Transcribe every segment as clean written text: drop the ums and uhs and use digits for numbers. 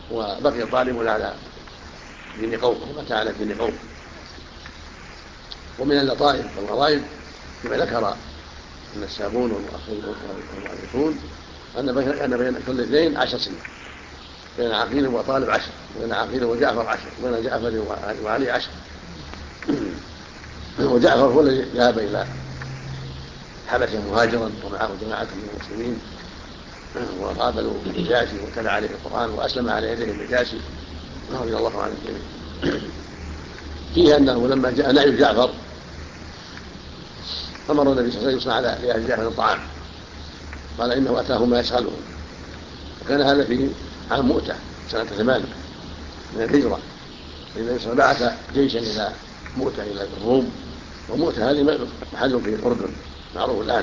وبقي الظالمون على دين قوم ومات على دين قوم. ومن اللطائف والغرائب كما ذكر أن السابون والمؤرخون أن بين كل اثنين 10 سنين، بين عقيل وطالب 10، وبين عقيل وجعفر 10، وبين جعفر وعلي 10. وجعفر هو الذي ذهب إلى الحبشة مهاجرا ومعه جماعة من المسلمين، وقابلوا النجاشي وتلا عليه القرآن وأسلم على يديه النجاشي رضي الله عنه الجميع. فيه أنه لما جاء نعي جعفر أمر النبي صلى الله عليه وسلم على لأهل جعفر الطعام، قال إنه أتاه ما يشغلهم. وكان هذا في عام مؤتة سنة 8 من الهجرة، النبي صلى الله عليه وسلم بعث جيشا إلى مؤتة إلى الروم، ومؤتة هذه محل في الأردن معروف الآن.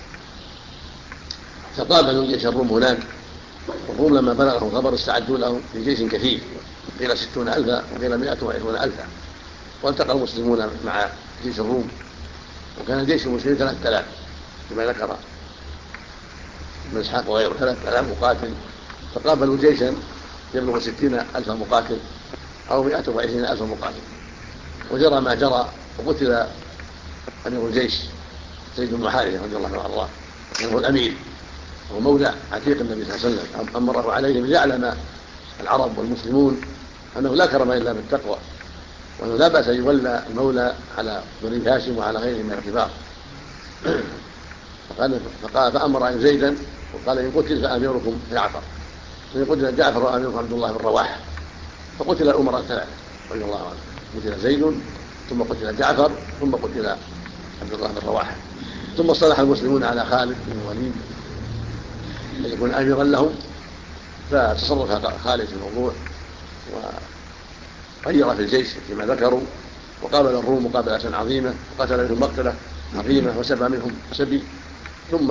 فقابلوا جيش الروم هناك، والروم لما بلغهم خبر استعدوا له في جيش كثير، قيل 60,000 وقيل 120,000. والتقى المسلمون مع جيش الروم، وكان جيش المسلمين 3000 كما ذكر ابن إسحاق وغيره، 3000 مقاتل. فقابلوا جيشا يبلغ 60,000 مقاتل أو 120,000 مقاتل، وجرى ما جرى، وقتل أمير الجيش زيد بن حارثة رضي الله عنه وارضاه، انه الامير ومولى عتيق النبي صلى الله عليه وسلم، امره عليهم ليعلم العرب والمسلمون انه لا كرم الا بالتقوى، وانه لا باس ان يولى المولى على بني هاشم وعلى غيره من الكبار. فامر زيدا وقال ان قتل فاميركم جعفر، وان قتل جعفر واميركم عبد الله بن رواحه. فقتل الامراء 3 رضي الله عنهم، قتل زيد ثم قتل جعفر ثم قتل عبد الله بن رواحه. ثم اصطلح المسلمون على خالد بن الوليد ان يكون اميرا لهم، فتصرف خالد في الموضوع وغير في الجيش كما ذكروا، وقابل الروم مقابله عظيمه، وقتل منهم مقتله عظيمه وسبى منهم سبي. ثم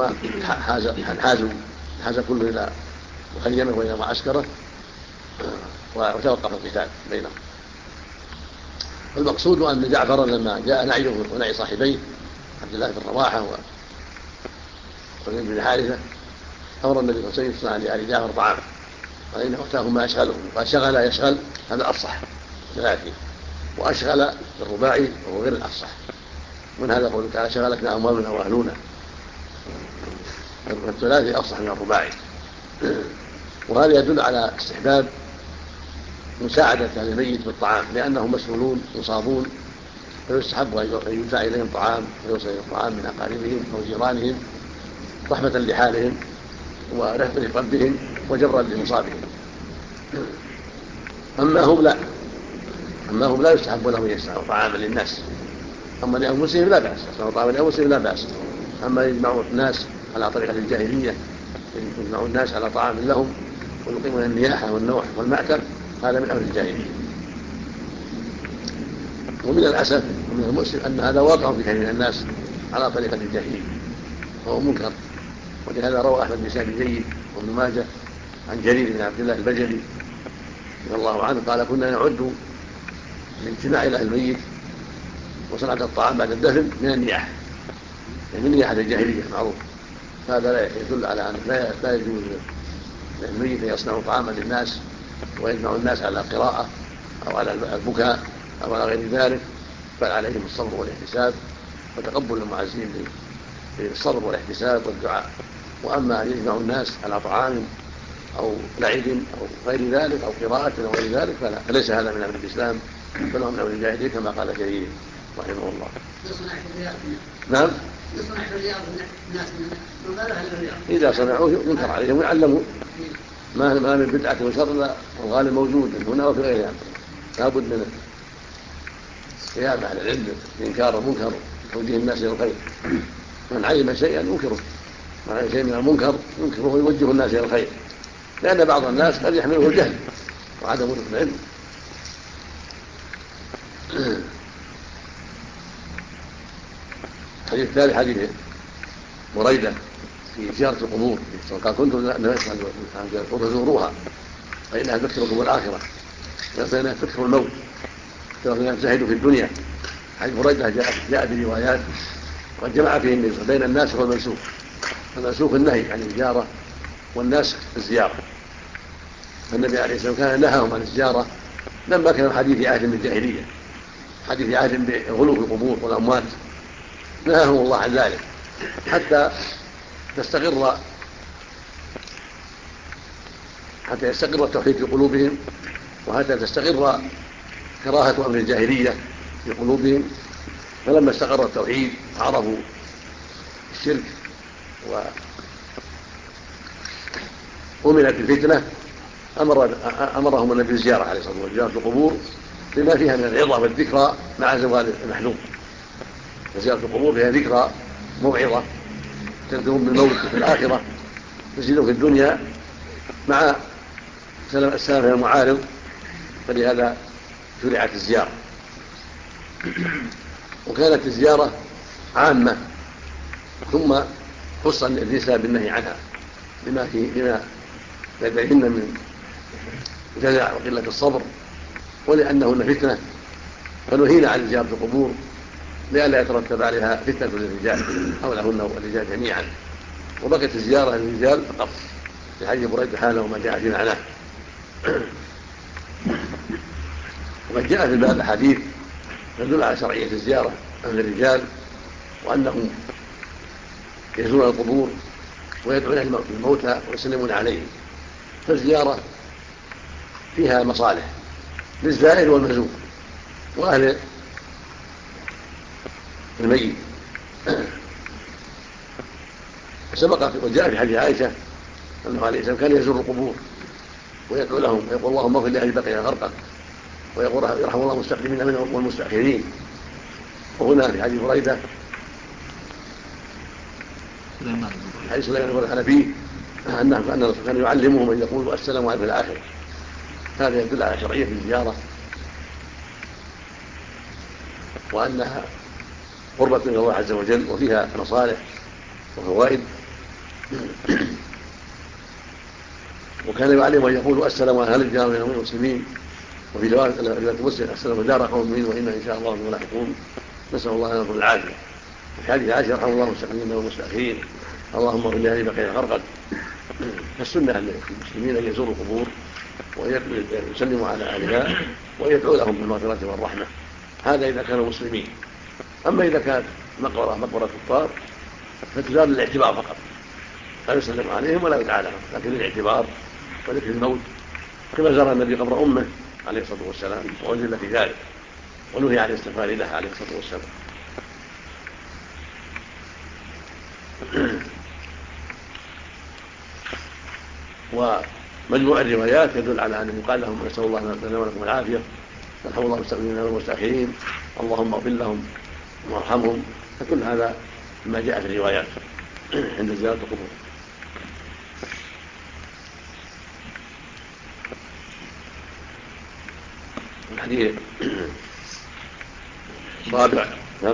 حاز كل الى مخيمه والى معسكره، وتوقف القتال بينهم. المقصود ان جعفر لما جاء نعيه ونعي صاحبيه عبد الله بن رواحه وزيد بن حارثه، امر النبي صلى الله عليه وسلم لآل جعفر طعاما، قال انه اتاهم ما يشغلهم. قال شغل يشغل هذا افصح 30، واشغل بالرباعي وهو غير الافصح. من هذا قوله تعالى شغلتنا اموالنا واهلنا، الثلاثي افصح من الرباعي. وهذا يدل على استحباب مساعدة أهل الميت بالطعام، لأنهم مسؤولون يصابون، فيستحب أن يدفع إليهم طعام ويوصل إليهم طعام من أقاربهم أو جيرانهم رحمة لحالهم ورفقا بهم وجبرا لمصابهم. أما هم لا يستحب لهم يصنعوا طعاما للناس، أما لأنفسهم لا بأس، يصنعوا طعاما لأنفسهم لا بأس. أما يجمعوا الناس على طريقة الجاهلية، يجمعوا الناس على طعام لهم ويقيمون النياحة والنوح والمأتم، هذا من أمر الجاهلية. ومن الأسف ومن المؤسف أن هذا واقع في كثير من الناس على طريقة الجاهلية، وهو منكر. ولهذا روى أحمد بن جيد وابن ماجه عن جرير بن عبد الله البجلي رضي الله عنه قال كنا نعد الاجتماع إلى الميت وصنعة الطعام بعد الدفن من النياحة، يعني من نياحة الجاهلية معروف. هذا لا يدل على أن لا يجوز للميت أن يصنعوا طعاما للناس ويجمع الناس على القراءة أو على البكاء أو على غير ذلك، بل عليهم الصبر والاحتساب وتقبل المعزين بالصبر والاحتساب والدعاء. وأما أن يجمع الناس على طعام أو لعب أو غير ذلك أو قراءة أو غير ذلك فليس هذا من أمر الإسلام، بل هو من أمر الجاهلية كما قال جرير رحمه الله. نعم، إذا صنعوه ينكر عليهم ويعلموا، ما من بدعة وشر الغالب موجود هنا وفي غيرها، لا بد من قيام أهل العلم بإنكار المنكر وتوجيه الناس إلى الخير. من علم شيئا ينكره، من علم شيء من المنكر ينكره ويوجه الناس إلى الخير، لأن بعض الناس قد يحمله الجهل وعدم العلم. الحديث الثالث حديث بريدة في زيارة القبور، قال كنت فزوروها فإنها تذكركم الآخرة فإنها تذكر الموت فإنها تزهدوا في الدنيا. حديث بريدة جاء بروايات وقد جمع فيه بين الناس والمنسوخ. المنسوخ النهي عن الزيارة والناس الزيارة، فالنبي عليه الصلاة والسلام كان نهاهم عن الزيارة لما كان حديث عهد بالجاهلية، حديث عهد بغلو في القبور والأموات، نهاهم الله عن ذلك حتى يستقر التوحيد في قلوبهم، وحتى تستقر كراهة أمر الجاهلية في قلوبهم. فلما استقر التوحيد عرفوا الشرك وأمنت الفتنة أمرهم النبي بالزيارة عليه الصلاة والسلام، زيارة القبور لما فيها من العظة والذكرى مع زوال المحلوم. فزيارة القبور فيها ذكرى موعظة تذكرهم بالموت في الآخرة، تزيدهم في الدنيا مع السلام من المعارض، فلهذا شرعت الزيارة. وكانت الزيارة عامة ثم خص النساء بالنهي عنها لما لديهن من جزع وقلة الصبر، ولأنهن فتنة فنهينا عن زيارة القبور لئلا يترتب عليها فتنة للرجال حولهن والرجال جميعا. وبقت الزيارة للرجال فقط في حديث بريدة حاله وما جاء في معناه. وقد جاء في الباب أحاديث تدل على شرعية الزيارة عند الرجال، وأنهم يزورون القبور ويدعون الموتى ويسلمون عليهم. فالزيارة فيها مصالح للزائر والمزور وأهل الميت. سبق وجاء في حديث عائشة أنه عليه السلام كان يزور القبور ويدعو لهم ويقول اللهم اغفر لأهل بقية غرقا، ويقول يرحم الله المستقدمين منهم والمستأخرين. وهنا في حديث بريدة حديث سليمان بن الحنفي أن كان يعلمهم أن يقولوا السلام عليكم في الآخرة. هذا يدل على شرعية الزيارة وأنها قربة من الله عز وجل وفيها مصالح وفوائد. وكان يعلم أن يقولوا السلام على أهل الديار من المسلمين، وفي رواية مسلم السلام دار قوم مؤمنين وإنا إن شاء الله بهم لاحقون. نسأل الله لنا العافية. في حديث عائشة يرحم الله المستقدمين والمستأخرين اللهم اغفر لأهل بقية غرقا. فالسنة للمسلمين أن يزوروا القبور ويسلموا على أهلها ويدعوا لهم بالمغفرة والرحمة، هذا إذا كانوا مسلمين. أما إذا كانت مقبرة كفار فتزار للاعتبار فقط، لا يسلم عليهم ولا يدعى لهم، لكن للاعتبار وذكر الموت، كما زار النبي قبر أمه عليه الصلاة والسلام وأنزل في ذلك ونهي عن الاستغفار له عليه الصلاة والسلام. ومجموع الروايات يدل على أنه يقال لهم نسأل الله لنا ولكم العافية، يرحم الله المستقدمين والمستأخرين، اللهم اغفر لهم وارحمهم. فكل هذا ما جاء في الروايات عند زيارة القبور. الحديث الرابع نعم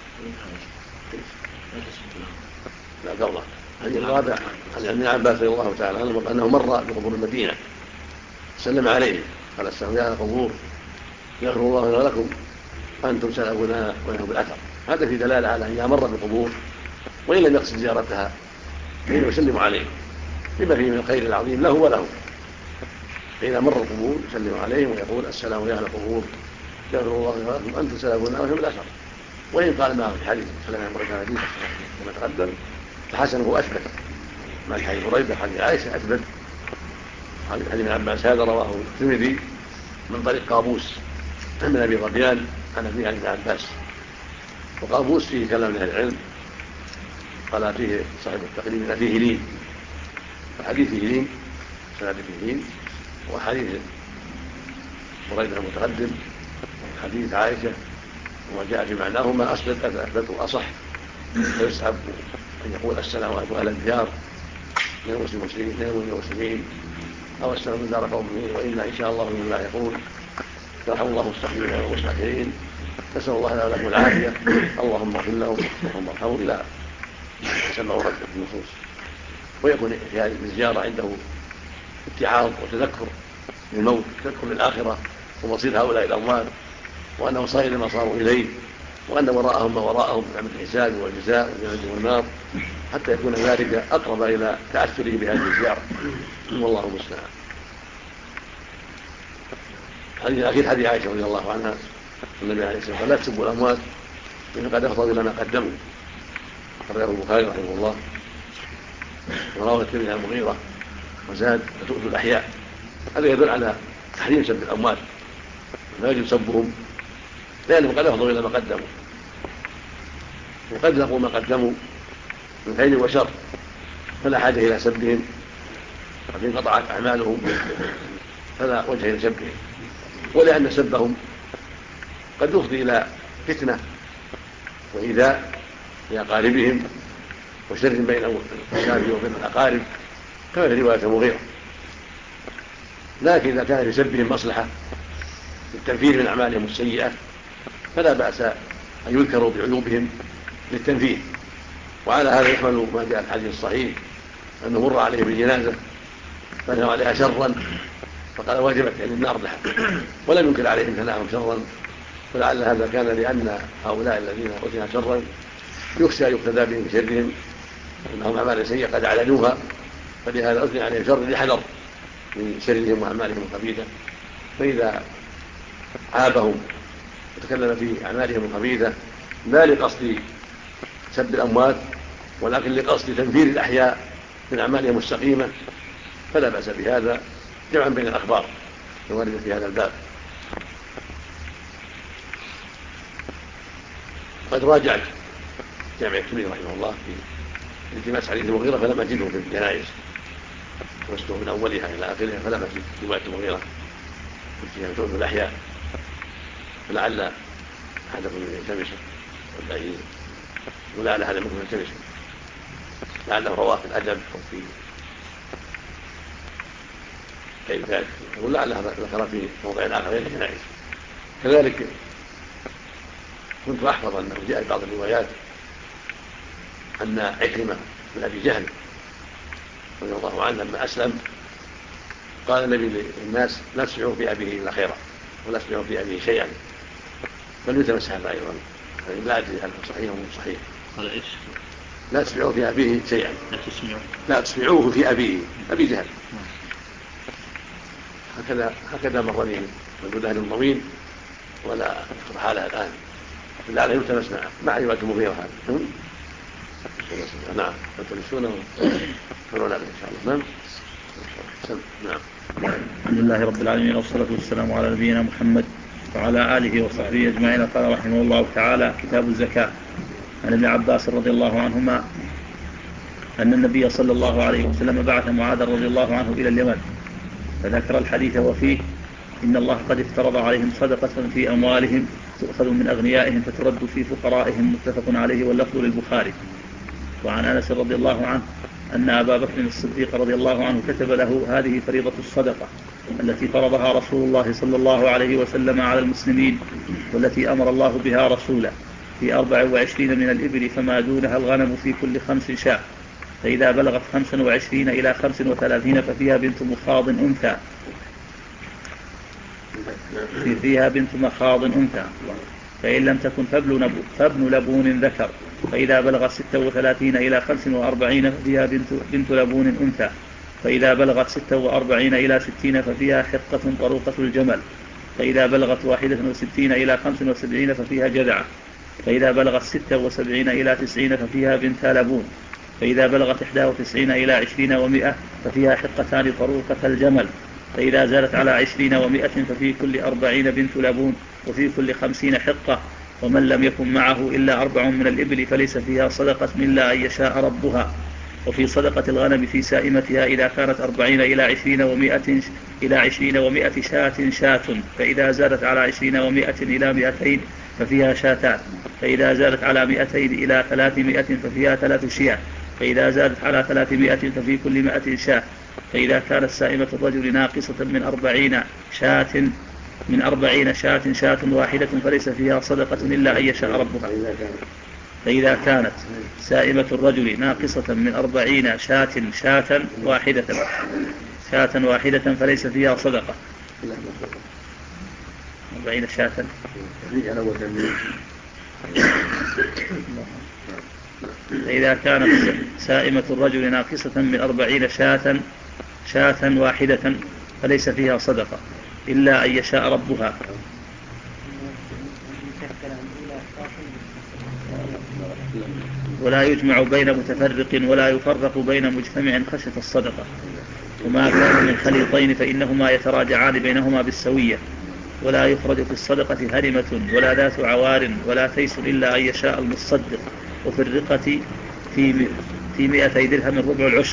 لا قبله الحديث الرابع عن ابن عباس رضي الله تعالى عنه أنه مر بقبور المدينة سلم عليه قال السلام يا قبور يغفر الله لنا لكم أنتم سلفنا ونحن بالأثر. هذا في دلالة على أن مر بقبور وإن لم يقصد زيارتها حين يسلم عليه لما فيه من الخير العظيم له وله. فإذا مر القبور يسلم عليهم ويقول السلام يا أهل القبور يغفر الله لكم أنتم سلفنا ونحن بالأثر. وإن قال معه في حديث سلام بركة حديث كما تقدم فحسنه أثبت مع الحديث بريدة حديث عائشة أثبت. حديث ابن عباس هذا رواه الترمذي من طريق قابوس من أبي ظبيان عن أبي ابن عباس. وقابوس فيه كلام أهل العلم، قال فيه صاحب التقريب فيه لين، وحديث فيه لين سند فيه لين، وحديث بريدة المتقدم حديث عائشة وجاء في معناهما أثبت وأصح. فيسحب أن يقول السلام عليكم أهل الديار من المسلمين أو السلام من دار قومه وإنا إن شاء الله بهم لاحقون. يرحم الله المستقيمين والمستأخرين، نسأل الله لنا ولكم العافية، اللهم اغفر لهم اللهم ارحمهم إلى سمع ورد النصوص. ويكون في هذه الزيارة عنده اتعاظ وتذكر للموت، تذكر للآخرة ومصير هؤلاء الأموات وأنه صائر لما صاروا إليه، وأن وراءهم ما وراءهم من عمل الحساب والجزاء والجنة والنار، حتى يكون ذلك أقرب إلى تأثره بهذه الزيارة. والله المستعان. الحديث الأخير حديث عائشة رضي الله عنها النبي عليه الصلاة والسلام قال لا تسبوا الأموات إن قد أفضوا إلى ما قدموا. أخرجه البخاري رحمه الله. وروى الترمذي عن المغيرة وزاد وتؤتوا الأحياء. هذا يدل على تحريم سب الأموات لا يجب سبهم لأنهم قد أفضوا إلى ما قدموا، وقد لقوا ما قدموا من خير وشر فلا حاجة إلى سبهم، وقد انقطعت أعمالهم فلا وجه إلى سبهم، ولأن سبهم قد يفضي إلى فتنة وإيذاء لأقاربهم وشر بين الأولاد وبين الأقارب كما في رواية المغيرة. لكن إذا كان في سبهم مصلحة للتنفير من أعمالهم السيئة فلا بأس أن يذكروا بعيوبهم للتنفير. وعلى هذا يحمل ما جاء في الحديث الصحيح أنه مر عليه بالجنازة فنهى عليها شرا فقال وجبت يعني النار لها، ولم ينكر عليهم ثناءهم شرا، ولعل هذا كان لأن هؤلاء الذين قتلوا شرا يخشى يقتدى بهم بشرهم أنهم أعمال سيئة قد أعلنوها، فلهذا أثني عليهم شر لحذر من شرهم وأعمالهم الخبيثة. فإذا عابهم وتكلم في أعمالهم الخبيثة لا لقصد سب الأموات ولكن لقصد تنفير الأحياء من أعمالهم السقيمة فلا بأس بهذا جمعا بين الأخبار الواردة في هذا الباب. قد راجعت جامع الترمذي رحمه الله في التماس حديث المغيرة فلم أجده في الجنائز، درسته من أولها إلى آخرها فلم أجد رواية المغيرة فيها تؤذي الأحياء، فلعل أحدكم يلتمسه ولعل هذا منكم يلتمسه، لعله رواه في الأدب أو في كيف ذلك، ولعله ذكر في موضع آخر غير الجنائز. كذلك كنت أحفظ أنه جاء في بعض الروايات أن عكرمة بن أبي جهل رضي الله عنه لما أسلم قال النبي للناس لا تسمعوا في أبيه إلا خيرا ولا تسمعوا في أبيه شيئا، فليتمس هذا أيضا، لا أدري هل صحيح أو مش صحيح. قال إيش؟ لا تسمعوا في أبيه شيئا، لا تسمعوه في أبيه أبي جهل. هكذا مر لي من أهل الضمين ولا أذكر حالها الآن، لعله يلتمس مع رواية المغيرة هذا. نعم يلتمسونه فنولا إن شاء الله. نعم. الحمد لله رب العالمين والصلاة والسلام على نبينا محمد وعلى آله وصحبه أجمعين. قال رحمه الله تعالى: كتاب الزكاة. عن ابن عباس رضي الله عنهما أن النبي صلى الله عليه وسلم بعث معاذ رضي الله عنه إلى اليمن فذكر الحديث وفيه: إن الله قد افترض عليهم صدقة في أموالهم تؤخذ من أغنيائهم فترد في فقرائهم. متفق عليه واللفظ للبخاري. وعن أنس رضي الله عنه أن أبا بكر الصديق رضي الله عنه كتب له هذه فريضة الصدقة التي فرضها رسول الله صلى الله عليه وسلم على المسلمين، والتي أمر الله بها رسوله، في 24 من الإبل فما دونها الغنم في كل 5 شاة، فإذا بلغت 25 إلى 35 ففيها بنت مخاض أنثى فإن لم تكن فابن لبون ذكر، فإذا بلغت 36 إلى 45 ففيها بنت لبون أنثى، فإذا بلغت 46 إلى 60 ففيها حقة طروقة الجمل، فإذا بلغت 61 إلى 75 ففيها جذعة، فإذا بلغت 76 إلى 90 ففيها بنت لبون، فإذا بلغت 91 إلى 20 و100 ففيها حقتان طروقة الجمل، فإذا زالت على 20 و100 ففي كل 40 بنت لبون، وفي كل 50 حقة. ومن لم يكن معه إلا 4 من الإبل فليس فيها صدقة إلا أن يشاء ربها. وفي صدقة الغنم في سائمتها إذا كانت 40 إلى 20 و100 شاة، فإذا زادت على 20 و100 إلى 200 ففيها شاتان، فإذا زادت على 200 إلى 300 ففيها 3 شياه، فإذا زادت على 300 ففي كل 100 شاة. فإذا كانت سائمة الرجل ناقصة من 40 شاة واحدة فليس فيها صدقة إلا أن يشاء ربها. فإذا كانت سائمة الرجل ناقصة من 40 شاة واحدة فليس فيها صدقة. 40 شاة. فإذا كانت سائمة الرجل ناقصة من 40 شاة واحدة فليس فيها صدقة. إلا أن يشاء ربها. ولا يجمع بين متفرق ولا يفرق بين مجتمع خشية الصدقة. وما كان من خليطين فإنهما يتراجعان بينهما بالسوية. ولا يخرج في الصدقة هرمة ولا ذات عوار ولا تيس إلا أن يشاء المصدق. وفي الرقة في 200 درهم ربع العشر.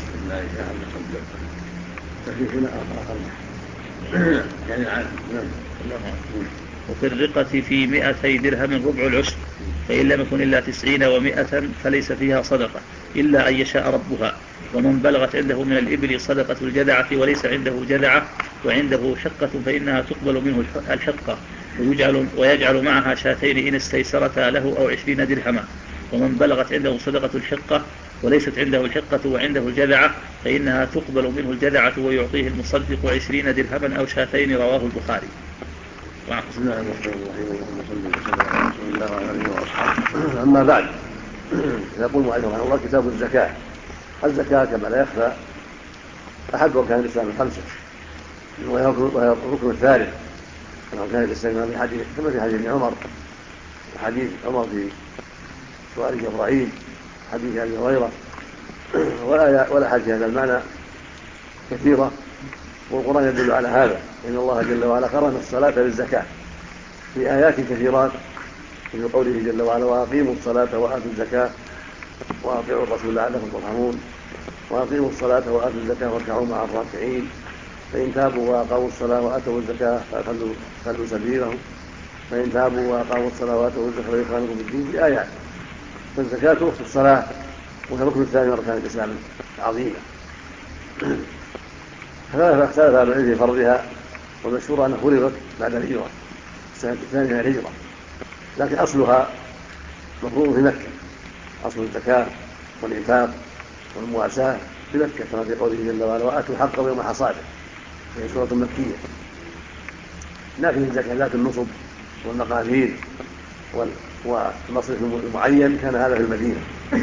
وفي الرقة في 200 درهم ربع العشر، فإن لم يكن إلا 90 و100 فليس فيها صدقة إلا أن يشاء ربها. ومن بلغت عنده من الإبل صدقة الجذعة وليس عنده جذعة وعنده شقة فإنها تقبل منه الشقة ويجعل معها شاتين إن استيسرتا له أو 20 درهما. ومن بلغت عنده صدقة الشقة وليست عنده الشقة وعنده الجذعة فإنها تقبل منه الجذعة ويعطيه المصدق 20 درهما أو شاتين. رواه البخاري. بسم الله الرحمن الرحيم. بسم الله عليه وصحبه. أما بعد، يقول المؤلف رحمه الله: كتاب الزكاة. الزكاة كما لا يخفى أحد أركان الإسلام الخمسة، وهي الركن الثالث من أركان الإسلام، كما في حديث ابن عمر وحديث عمر في سؤال جبرائيل حديث أبي هريرة، والأحاديث هذا المعنى كثيرة، والقرآن يدل على هذا. إن الله جل وعلا قرن الصلاة بالزكاة في آيات كثيرات، في قوله جل وعلا: وأقيموا الصلاة وآتوا الزكاة وأطيعوا الرسول لعلكم ترحمون. وأقيموا الصلاة وآتوا الزكاة واركعوا مع الراكعين، فإن تابوا وأقاموا الصلاة وآتوا الزكاة فخلوا سبيلهم، فإن تابوا وأقاموا الصلاة وآتوا الزكاة فإخوانكم في الدين. بآيات. فالزكاة أخت الصلاة، وهي الركن الثاني من أركان الإسلام العظيمة. اختلف أهل العلم في فرضها، والمشهور أنها فرضت بعد الهجرة السنة الثانية من الهجرة، لكن أصلها مفروض في مكة. أصل الزكاة والإنفاق والمواساة في مكة، كما في قوله جل وعلا: وآتوا حقه يوم حصاده، وهي سورة مكية. لكن الزكاة ذات النصب والمقادير والمصرف المعين كان هذا في المدينة.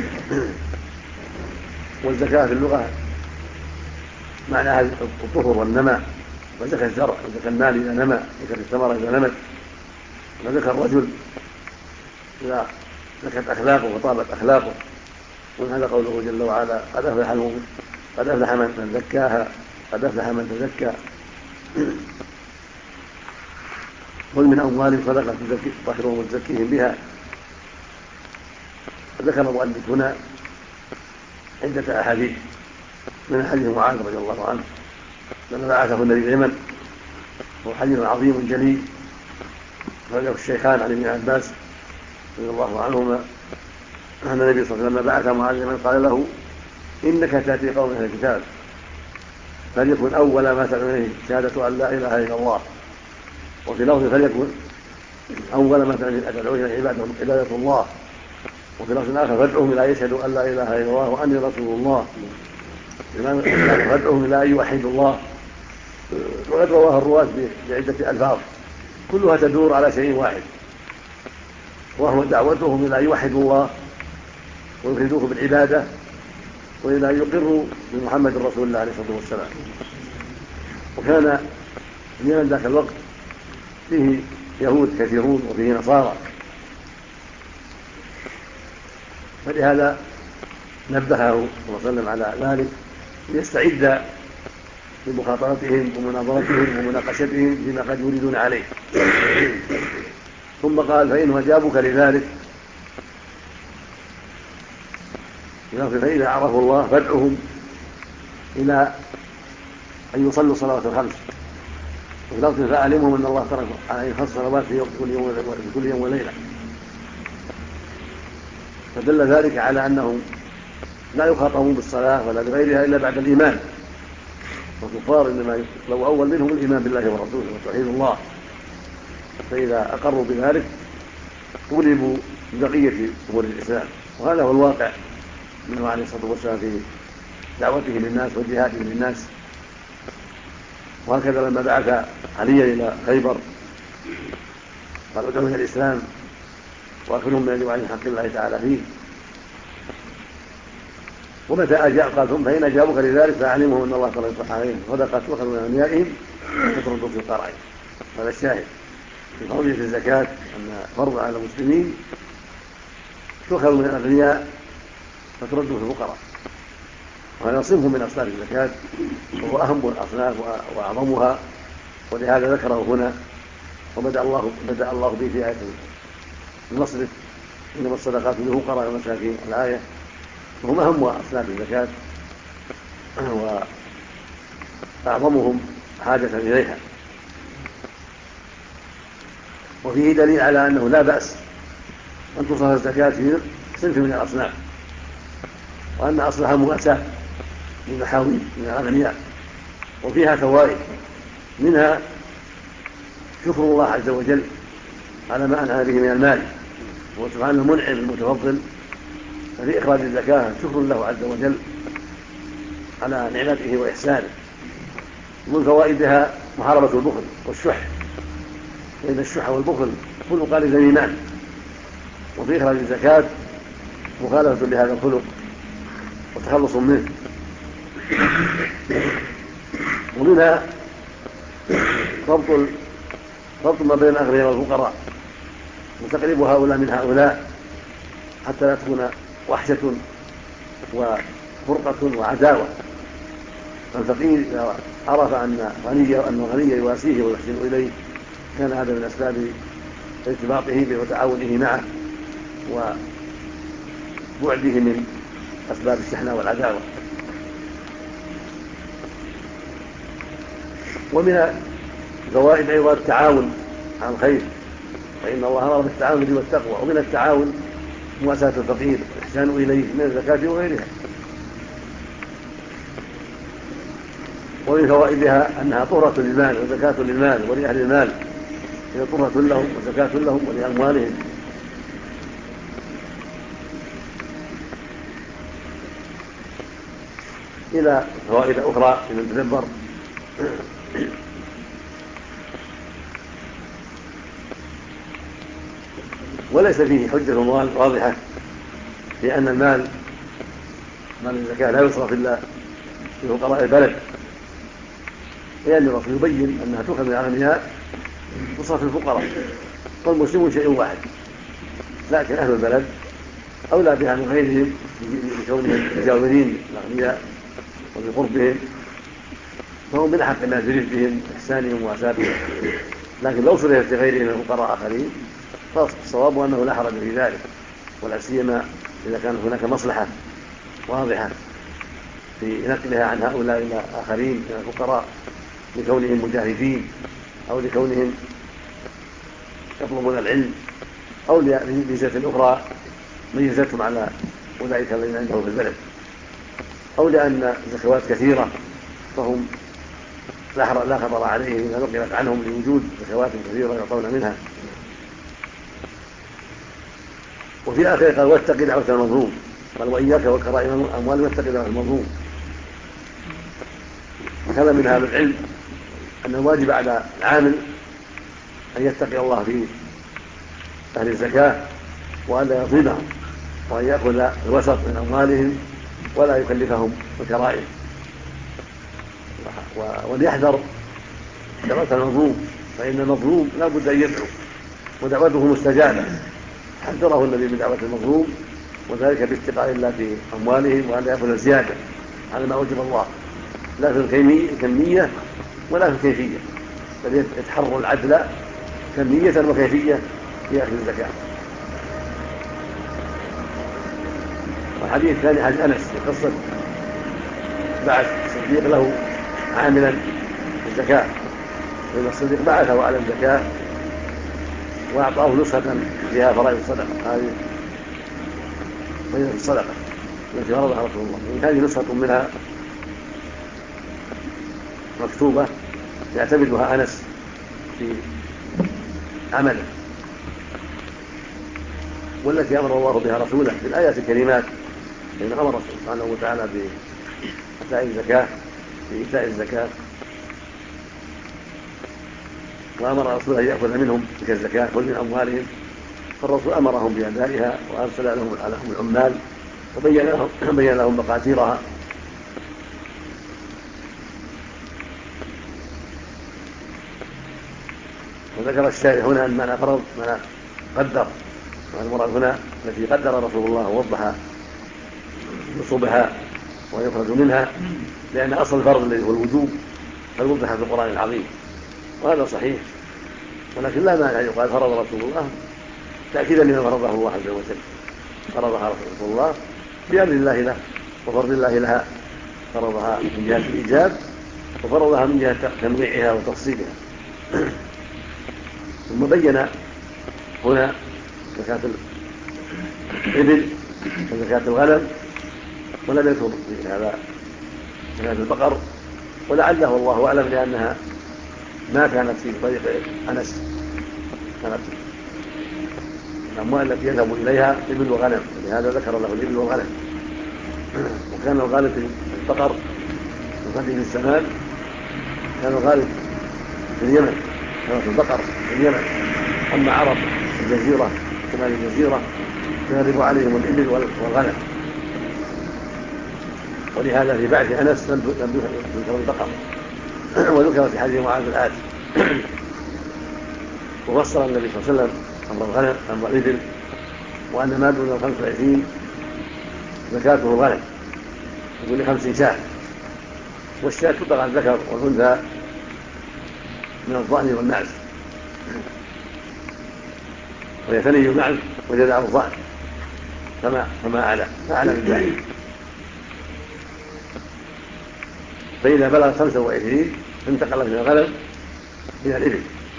والزكاة في اللغة معناها الطهر والنماء، وزكاة الزرع وزكاة المال إذا نمى، زكاة الثمرة إذا نمت، وزكاة الرجل إذا زكت أخلاقه وطابت أخلاقه. ومن هذا قوله جل وعلا: قد أفلح من زكاها قد أفلح من تزكى. خذ من أموالهم صدقة تطهرهم وتزكيهم بها. ذكر المؤلف هنا عدة أحاديث، من حديث معاذ رضي الله عنه لما بعثه النبي اليمن، وهو حديث عظيم جليل، أخرجه الشيخان عن ابن عباس رضي الله عنهما أن النبي صلى الله عليه وسلم بعث معاذ اليمن قال له: إنك تأتي قوم أهل الكتاب، فليكن أول ما تدعو إليه شهادة أن لا إله إلا الله. وفي لفظ: فليكن أول ما تدعو إليه عبادة الله. وفي لفظ آخر: فادعوهم إلى يشهدوا أن لا إله إلا الله وأني رسول الله. فادعوهم إلى أن يوحدوا الله. وقد رواه الرواة بعدة ألفاظ كلها تدور على شيء واحد، وهو دعوتهم إلى أن يوحدوا الله ويفردوه بالعبادة، وإلى أن يقروا بمحمد رسول الله عليه الصلاة والسلام. وكان اليمن ذاك الوقت فيه يهود كثيرون وفيه نصارى، فلهذا نبهه صلى الله عليه وسلم على ذلك ليستعد لمخاطرتهم ومناظرتهم ومناقشتهم فيما قد يريدون عليه. ثم قال: فإنهم أجابوك لذلك، فإذا عرفوا الله فادعهم إلى أن يصلوا صلوات الخمس، وفي لفظ: فأعلمهم أن الله ترك عليهم 5 صلوات في كل يوم وليلة. فدل ذلك على أنهم لا يخاطبون بالصلاة ولا بغيرها إلا بعد الإيمان، والكفار إنما يطلب أول منهم الإيمان بالله ورسوله وتوحيد الله، فإذا أقروا بذلك طلبوا ببقية أمور الإسلام. وهذا هو الواقع منه عليه الصلاة والسلام في دعوته للناس وجهاده للناس. وهكذا لما بعث عليا إلى خيبر قال: ادعوا إلى الإسلام وأكلهم من يجب عليهم حق الله تعالى فيه. ومتى أجاب قال: ثم فإن أجابوك لذلك فأعلمهم أن الله ترك عليهم صدقة وخذوا من أغنيائهم فتردوا في القرائن. هذا الشاهد في فرضية الزكاة أن فرض على المسلمين تؤخذ من الأغنياء فترد في الفقراء، وهذا صنف من أصناف الزكاة وهو أهم الأصناف وأعظمها، ولهذا ذكره هنا وبدأ الله به في آية المصرف إنما الصدقات للفقراء والمساكين الآية، وهم أهم أصناف الزكاة وأعظمهم حاجة إليها. وفيه دليل على أنه لا بأس أن تصرف الزكاة في صنف من الأصناف، وأن أصلها مواساة للمحاويج من الأغنياء، وفيها فوائد، منها شكر الله عز وجل على ما أنعم به من المال، هو سبحانه المنعم المتفضل، ففي إخراج الزكاة شكر له عز وجل على نعمته وإحسانه. ومن فوائدها محاربة البخل والشح، فإن الشح والبخل خلقان ذميمان، وفي إخراج الزكاة مخالفة لهذا الخلق وتخلص منه. ومنها ربط ما بين الأغنياء والفقراء وتقريب هؤلاء من هؤلاء حتى لا تكون وحشة وفرقة وعداوة. فالفقير إذا عرف أن الغني يواسيه ويحسن إليه كان هذا من أسباب ارتباطه به وتعاونه معه وبعده من أسباب الشحنة والعداوة. ومن الفوائد أيضا التعاون على الخير، فإن الله أمر بالتعاون والتقوى. ومن التعاون مواساة الفقير والإحسان إليه من الزكاة وغيرها. ومن فوائدها أنها طهرة للمال وزكاة للمال ولأهل المال، هي طهرة لهم وزكاة لهم ولأموالهم. إلى فوائد أخرى لمن تدبر. وليس فيه حجة واضحة في أن مال الزكاة لا يصرف إلا في فقراء البلد، لأن الرسول يبين أنها تؤخذ من الأغنياء تصرف في الفقراء، والمسلمون شيء واحد، لكن أهل البلد أولى بها من غيرهم لكونهم مجاورين الأغنياء وبقربهم، فهم من أحق الناس برفقهم وإحسانهم وواساتهم. لكن لو صرفت لغيرهم من فقراء آخرين فالصواب أنه لا حرج في ذلك، ولا سيما إذا كانت هناك مصلحة واضحة في نقلها عن هؤلاء إلى آخرين من الفقراء لكونهم مجاهدين أو لكونهم يطلبون العلم أو لميزة أخرى ميزتهم على أولئك الذين عندهم في البلد، أو لأن الزكوات كثيرة فهم لا خطر عليهم إذا نقلت عنهم لوجود زكوات كثيرة يعطون منها. وفي آخر قال واتق دعوة المظلوم، قال وإياك وكرائم الأموال واتق دعوة المظلوم. وكذا من أهل العلم أن الواجب على العامل أن يتقي الله في أهل الزكاة وألا يظلمهم، وأن يأخذ الوسط من أموالهم ولا يكلفهم الكرائم، وليحذر دعوة المظلوم، فإن المظلوم لا بد أن يدعو ودعوته مستجابة. حذره النبي من دعوة المظلوم، وذلك باستقاء الله في أموالهم وأن يأخذ الزيادة على ما أوجب الله، لا في الكمية ولا في الكيفية، بل يتحروا العدل كمية وكيفية في أخذ الزكاة. والحديث الثاني حديث أنس في قصة بعث الصديق له عاملا في الزكاة، فإن الصديق بعثه على الزكاة وأعطاه نسخة فيها فرائض الصدقة، هذه فريضة الصدقة التي فرضها رسول الله، هذه نسخة منها مكتوبة يعتمدها أنس في عمله، والتي أمر الله بها رسوله في الآيات الكريمات، فإن أمر سبحانه وتعالى بإيتاء الزكاة وأمر رسوله أن يأخذ منهم تلك الزكاة كل من أموالهم، فالرسول أمرهم بأدائها وأرسل لهم العمال وبين لهم مقاديرها. وذكر الشارع هنا أن معنى فرض معنى قدر، والمراد هنا التي قدر رسول الله ووضح نصوبها ويخرج منها، لأن أصل الفرض الذي هو الوجوب قد وضح في القرآن العظيم، وهذا صحيح، ولكن لا مانع أن يقال فرض رسول الله تأكيدا لما فرضه الله عز وجل. فرضها رسول الله بأمر الله له وفرض الله لها، فرضها من جهة الإيجاب وفرضها من جهة تنويعها وتفصيلها. ثم بين هنا زكاة الإبل وزكاة الغنم، ولم يذكر في هذا زكاة البقر، ولعله الله أعلم لأنها ما كانت في طريق أنس، كانت الأموال التي يذهب إليها إبل وغنم، ولهذا ذكر له الإبل والغنم. وكان الغالب في البقر وقديم الزمان كان الغالب في اليمن، كانت البقر في اليمن، أما عرب الجزيرة شمال الجزيرة يغلب عليهم الإبل والغنم، ولهذا في بعث أنس لم تذكر البقر وذكر في حديث معاذ الآتي. وفصل النبي صلى الله عليه وسلم أمر الغنم أمر الإبل، وأن ما دون 25 زكاته الغنم، يقول 50 شاة، والشاة تطلق على الذكر والأنثى من الضأن والمعز، وهي ثني المعز وجذع الضأن فما أعلى من ذلك. فإذا بلغ 25 انتقلت من الغنم إلى الإبل،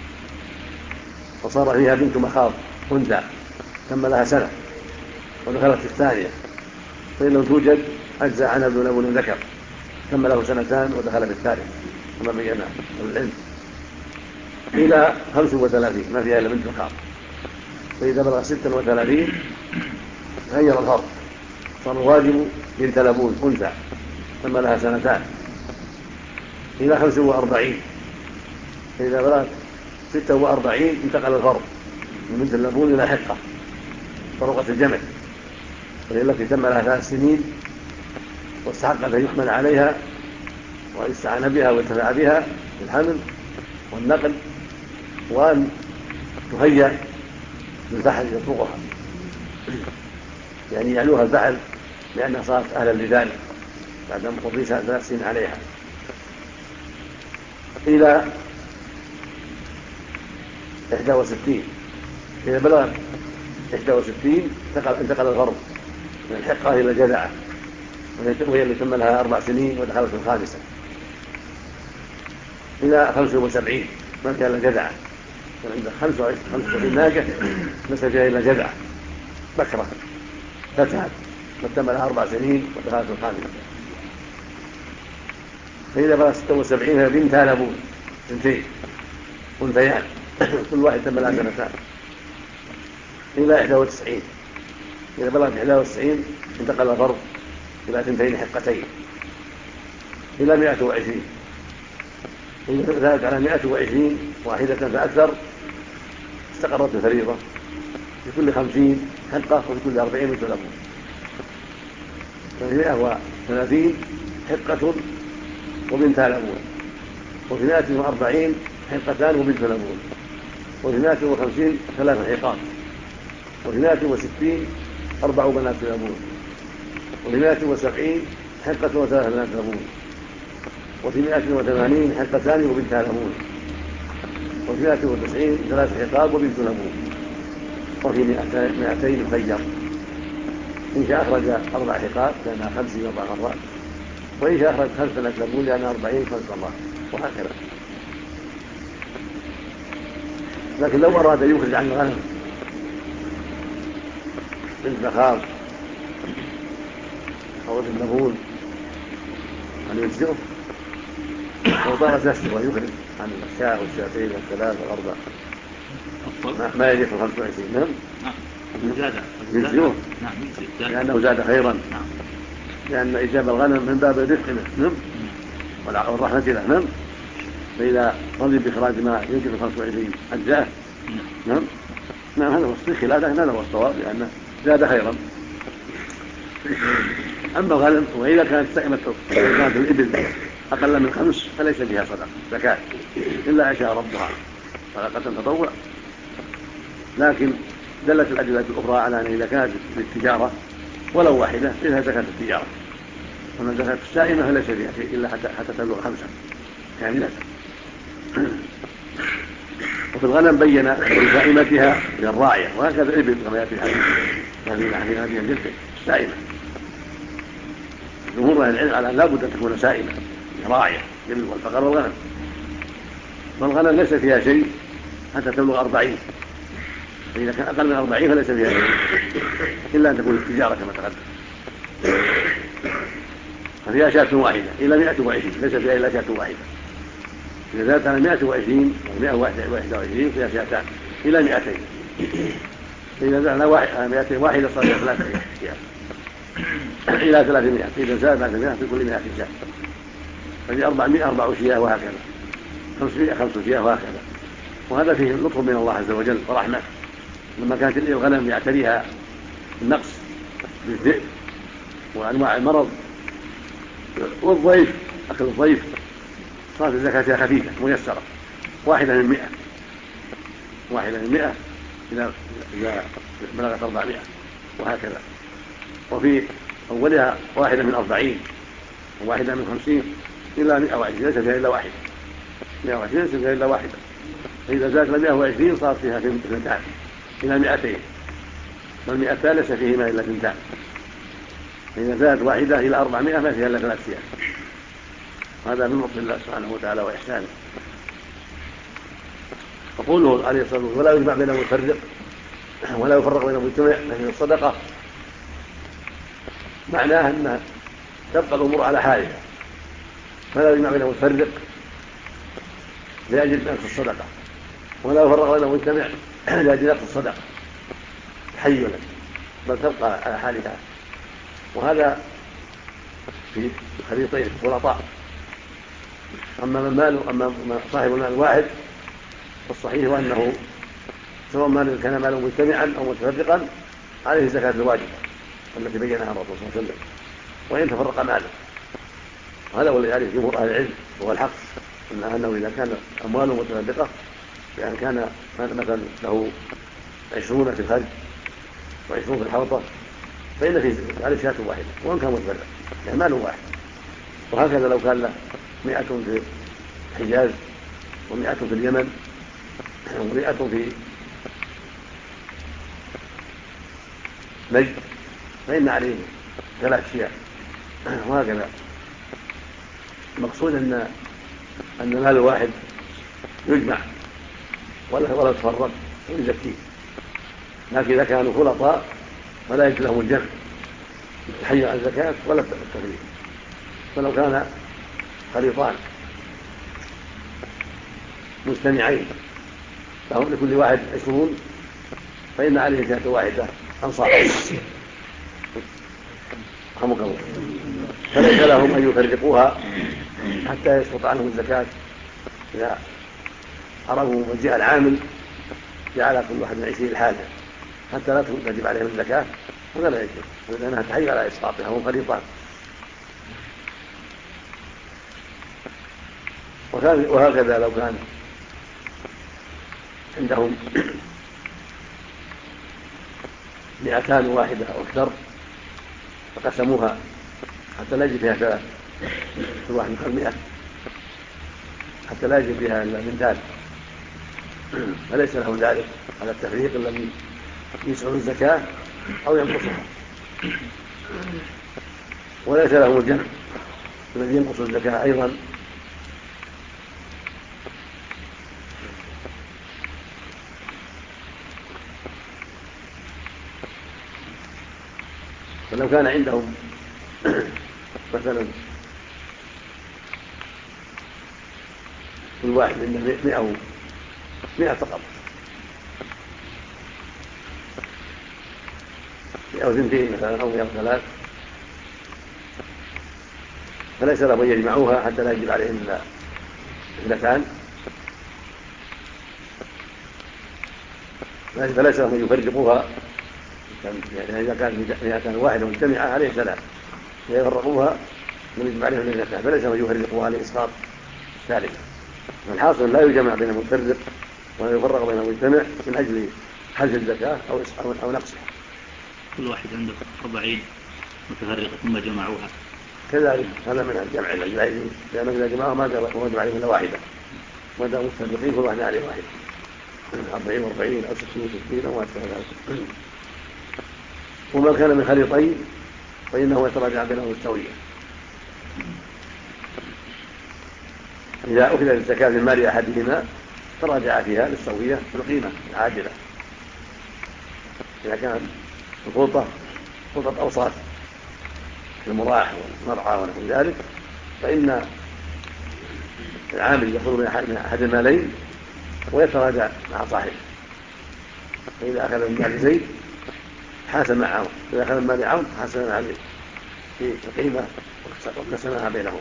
وصار فيها بنت مخاض أنثى تم لها سنة ودخلت في الثانية، فإن لم توجد أجزى عنها ابن لبون ذكر تم له 2 سنين ودخل في الثالث كما بين العلم، إلى 35 ما فيها إلا بنت مخاض. فإذا بلغ 36 غير الفرض، صار الواجب بنت لبون أنثى تم لها 2 سنين إلى 45. فإذا بلغ 46 انتقل الفرض من بنت اللبون إلى حقة طرقة الجمل، وهي التي تم لها 3 سنين واستحق أن يحمل عليها ويستعان بها وينتفع بها في الحمل والنقل، وأن تهيأ للفحل يطرقها، يعني يعلوها الفحل لأنها صارت أهلا لذلك بعد أن قضي 3 سنين عليها. إلى 61. إذا بلغ 61 انتقل الفرض من الحقة إلى الجذعة، وهي اللي تم لها 4 سنين ودخلت في الخامسة. إلى 75 ما كان إلا جذعة، عند 75 ناقة ليس فيها إلا جذعة بكرة فتحت وتم لها 4 سنين ودخلت في الخامسة. فإذا بلغ 76 هي بنت لبون، بنتين أنثيان كل واحد تم لها 2 سنين. إلى 91. إذا بلغت 91 انتقل الفرض إلى 2 حقتين إلى 120. إذا زادت على 120 واحدة فأكثر استقرت الفريضة، في كل 50 حقة وفي كل 40 بنت لبون. ففي 130 حقة وبنت لبون، وفي 140 حقتان وبنت لبون، وفي 150 3 حقات، وفي 160 4 بنات لبون، وفي 170 حقة و3 بنات لبون، وفي 180 حقتان وبنت لبون، وفي 190 3 حقاب وبنت لبون، وفي 200 خير، إن شاء أخرج 4 حقاب لأنها 50 4 مرات، وإن شاء أخرج 5 بنات لبون لأنها 40 5 مرات، وهكذا. لكن لو أراد أن يخرج عن الغنم بنت مخاض أو ابن لبون أن يجزئه، لو طالت نفسه ويخرج عن الشاة والشاتين والثلاث والأربع ما يجب 25. نعم يجزئه لأنه زاد خيرا، لأن إجابة الغنم من باب الرفق له والرحمة له. نعم. فإذا رضي بإخراج ما يجب 25 أجزاء. نعم هذا هو في خلاف، هذا هو الصواب لأنه زاد خيرا. أما الغنم وإذا كانت الإبل أقل من 5 فليس فيها صدقة زكاة إلا أن شاء ربها، صدقة تطوع، لكن دلت الأدلة الأخرى على أن إذا كانت للتجارة ولو واحدة فيها زكاة التجارة. أما الزكاة السائمة فليس فيها شيء إلا حتى تبلغ 5 كاملة. وفي الغنم بين بسائمتها للراعية، وهكذا الإبل كما يأتي الحديث في هذه الجلدة سائمة. جمهور أهل العلم على أن لا بد أن تكون سائمة راعية الإبل والبقر والغنم. والغنم ليس فيها شيء حتى تبلغ 40، فإذا كان أقل من 40 فليس فيها شيء إلا أن تكون التجارة كما تقدم. ففيها شاة واحدة إلى 120، ليس فيها إلا شاة واحدة. إذا زادت على 120 أو 121 فيها شاتان إلى 200. فإذا زاد على 200 واحدة صار 300 شاة إلى 300. فإذا زاد 300 في كل 100 شاة. ففي 400 4 شياه وهكذا، 500 5 شياه وهكذا. وهذا فيه لطف من الله عز وجل ورحمة، لما كانت الغنم يعتريها النقص بالذئب وأنواع المرض والضيف، أكل الضيف، صارت زكاتها خفيفة ميسرة، 1 من 100 إذا بلغت 400 وهكذا. وفي أولها 1 من 40 و1 من 50 إلى 120 ليس فيها إلا 1، 120 ليس فيها إلا 1. فإذا زادت إلى 120 صارت فيها 2 إلى 200، وال200 ليس فيهما إلا 2. فإذا زادت 1 إلى 400 ما فيها إلا 3 شياه. هذا من لطف الله سبحانه وتعالى وإحسانه. وقوله عليه الصلاة والسلام ولا يجمع بين المفرق ولا يفرق بين المجتمع في الصدقة، معناه أن تبقى الأمور على حالها، فلا يجمع بين المفرق لأجل نقص الصدقة، ولا يفرق بين المجتمع لأجل نقص الصدقة تحيلا، بل تبقى على حالها. وهذا في خليطين خلطاء. أما صاحب المال الواحد فالصحيح هو أنه سواء مال كان ماله مجتمعا أو متفرقا عليه زكاة الواجب التي بينها الرسول صلى الله عليه وسلم، وإن تفرق ماله. وهذا هو الذي يعرف جمهور أهل العلم وهو الحق، أنه إذا كان أمواله متفرقة، يعني كان مثلا له 20 في الخرج و20 في الحوطة، فإن في عليه شاة واحدة وإن كان متفرق، يعني ماله واحد. وهكذا لو كان له 100 في الحجاز و100 في اليمن و100 في نجد، فإن عليه 3 شياه. وهكذا المقصود أن المال الواحد يجمع ولا يتفرق ويزكيه، لكن إذا كانوا خلطاء فلا يجوز لهم الجمع التحيز عن الزكاة ولا التفريق. فلو كان خليطان مجتمعين لهم لكل واحد 20 فإن عليه شاة واحدة أنصار رحمك الله، فليس لهم أن يفرقوها حتى يسقط عنهم الزكاة. إذا عرفوا مجيء العامل جعل كل واحد من 20 الحاجة حتى لا تجب عليهم الزكاة، هذا لا يجوز، لأنها تحيل على إسقاطها، هم خليطان. وهكذا لو كان عندهم 200 واحدة أو أكثر فقسموها حتى لا يجب فيها 3، كل واحد يدخل 100 حتى لا يجب فيها إلا 2، فليس له ذلك على التفريق الذي يسعر الزكاة أو ينقصها، وليس له الجمع الذي ينقص الزكاة أيضا. فلو كان عندهم مثلا كل واحد عنده 100 فقط، 102 مثلا أو 103، فليس لهم أن يجمعوها حتى لا يجب عليهم إلا 2، فليس لهم أن يفرقوها. يعني إذا كان واحدة مجتمعة عليه 3 فيفرقوها من يجب عليهم إلا 2، فليس لهم أن يفرقوها لإسقاط الثالثة. الحاصل لا يجمع بين المفرق ولا يفرق بينهم ويجتمع من أجل حجز الزكاة أو نقصها. كل واحد عنده 40 متفرقة ثم جمعوها كذلك هذا من الجمع الأجلين، لأنه إذا جمعوها ما وجب عليهم إلا واحدة، ما دام متفرقين كل واحد عليه واحد 40 و40 أو 60 و60 أو ما أشبه ذلك. وما كان من خليطين فإنه يتراجع بينهم السوية. إذا أخذت الزكاة من مال أحدهما تراجع فيها للسوية بالقيمة العادلة. إذا كان خلطة أوصاف المراح والمرعى ونحو ذلك فإن العامل يأخذ من أحد المالين ويتراجع مع صاحبه. فإذا أخذ من مال زيد حاسب مع عمرو، إذا أخذ من مال عمرو حاسب مع زيد في القيمة وقسمها بينهم.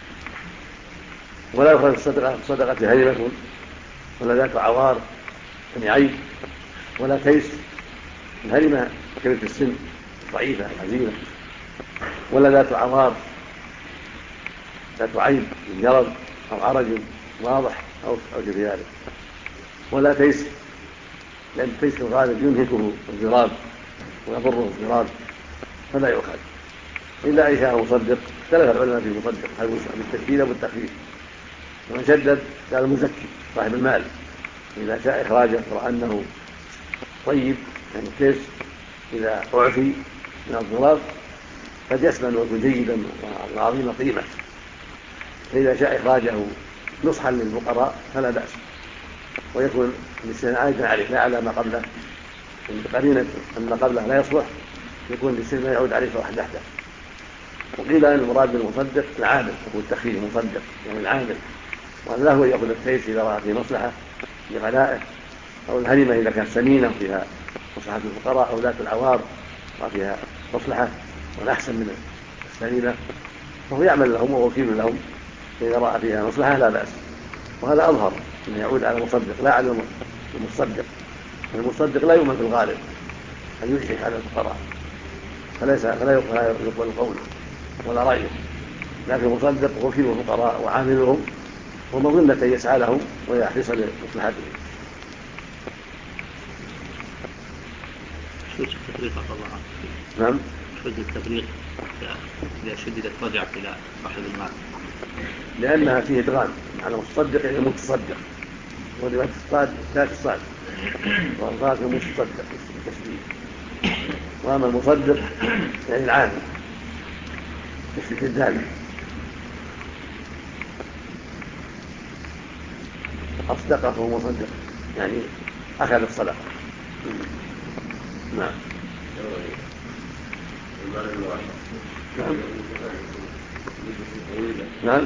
ولا يخرج صدقة هرمة ولا ذات عوار عيب ولا تيس. الهرمة كبيرة السن ضعيفة حزينة، ولا ذات عوار ذات عيب من جرب أو عرج واضح أو في ذلك، ولا تيس، لأن التيس في الغالب ينهكه الضراب ويضره الضراب فلا يؤخذ. إلا إن شاء مصدق اختلف العلماء في المصدق هل بالتشديد أو بالتخفيف. ومن شدد قال المزكي صاحب المال إذا شاء إخراجه رأى أنه طيب يعني التيس إذا أعفي من الضراب قد يسمن ويكون جيدا وعظيم قيمة، فإذا شاء إخراجه نصحا للفقراء فلا بأس، ويكون للسنة عائدا عليه لا على ما قبله، بقرينة أن ما قبله لا يصلح يكون للسنة يعود عليه وحده. وقيل أن المراد بالمصدق العامل، يكون التخفيف المصدق يعني العامل، وأن له يأخذ التيس إذا رأى فيه مصلحة لغلائه، أو الهرمة إذا كانت سمينة فيها مصلحة الفقراء، أو ذات العوار وفيها مصلحة والأحسن من السمينة، فهو يعمل لهم ووكيل لهم، فإذا رأى فيها مصلحة لا بأس. وهذا أظهر أنه يعود على المصدق لا على المصدق. المصدق لا يؤمن في الغالب أن يلحق على الفقراء، فلا يقبل قوله ولا رأيه، لكن المصدق وكيل الفقراء وعاملهم ومظنة يسعى لهم ويحرص لمصلحتهم. شو التفريق الله عنه؟ نعم. شو التفريق إذا شددت رجعت إلى صاحب المال؟ لأنها فيه إدغام على المتصدق يعني المتصدق، ورواية الصاد ذات الصاد والصاد المتصدق بالتشديد، وأما المصدق يعني العامل تشديد الدال. أصدقه فهو مصدق يعني أخذ الصدقة. نعم. نعم.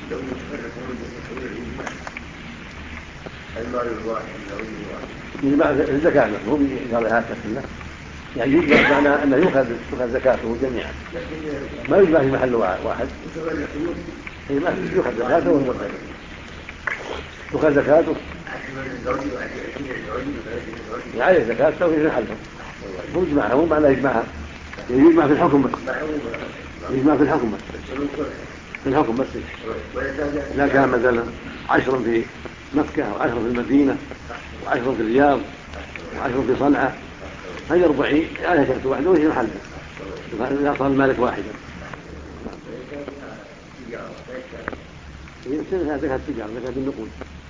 يجمع الزكاة هو بإدارة كلها يعني يجمع معنى أنه يؤخذ زكاته جميعا، ما يجمع في محل واحد. يؤخذ زكاته والمرتد يؤخذ زكاته عليه زكاته في محله، هو يجمعها مو معنى يجمعها، يجمع في الحكم بس، يجمع في الحكم بس، في الحكم بس. إذا كان مثلا 10 في مكة و10 في المدينة و10 في الرياض و10 في صنعاء هذه 40 على زكاة واحدة وهي محله إذا صار المالك واحدا. يصير هذا زكاة التجارة، زكاة النقود،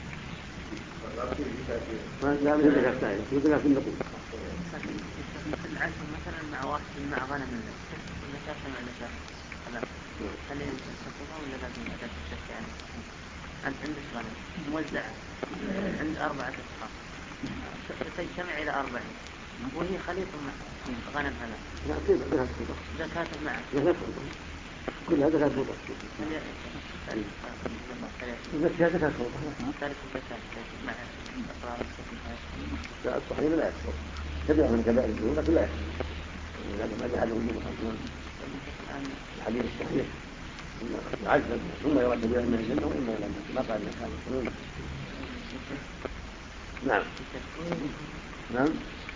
لا هي زكاة ثانية، هي زكاة النقود. مثل عشر مثلا مع واحد مع غنم زكاة مع زكاة تمام، هل يستطيعون ولا لازم أداة الزكاة؟ أنت عندك غنم موزع عند 4 أشخاص تجتمع إلى 40 وهي خليط مع غنم هذا زكاة معه كلها زكاة فوضى. زكاة فوضى. ثالث الزكاة مع أقرار لا الصحيح لا يكفر، كبيرة من كبائر الذنوب لكن لا يكفر. لكن هذا أحدهم الحديث الصحيح يعذب ثم يرد بها من الجنة وإما إلى النار، ما قال كان. نعم. نعم.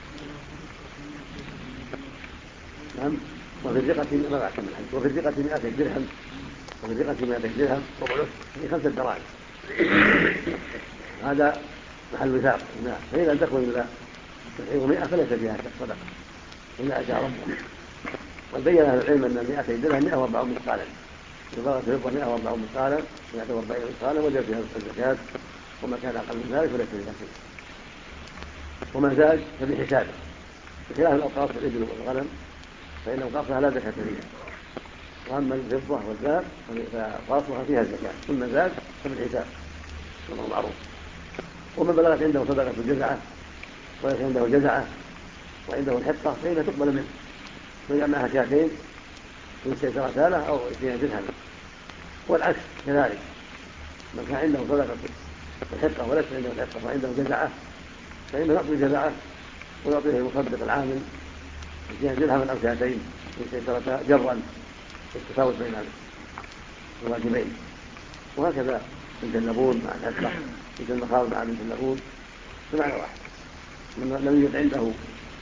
نعم. وفي الرقة وفي الرقة 200 درهم، وفي الرقة 200 درهم ربع في 5 دراهم. هذا محل وثاق نعم. فإذا تكمل إلى 90 و100 فليس فيها صدقة إلا أتى ربه. وبين أهل العلم أن 200 درهم 140 مثقالا، إذا بلغت الفضة 140 مثقالا 140 مثقالا وجب فيها الزكاة، وما كان أقل من ذلك فليس فيها شيء، وما زاد فبحسابه، بخلاف الأوقاف الإبل والغنم فإن أوقافها لا زكاة فيها، وأما الفضة والذهب فأصلها فيها الزكاة، ثم زاد فبالحساب كما هو معروف. ومن بلغت عنده صدقة الجزعة وليس عنده جزعة وعنده الحقة فإنها تقبل منه، وإذا معها شاتين إن استيسرتا له أو 2 درهم، والعكس كذلك، من كان عنده صدقة الحقة وليس عنده الحقة وعنده جزعة فإنه يعطي الجزعة ويعطيه المصدق العامل 2 درهم أو شاتين إن استيسرتا جرا التفاوت بين الواجبين. وهكذا بنت اللبون مع الحقة، بنت المخاض مع بنت اللبون بمعنى واحد، من لم يجد عنده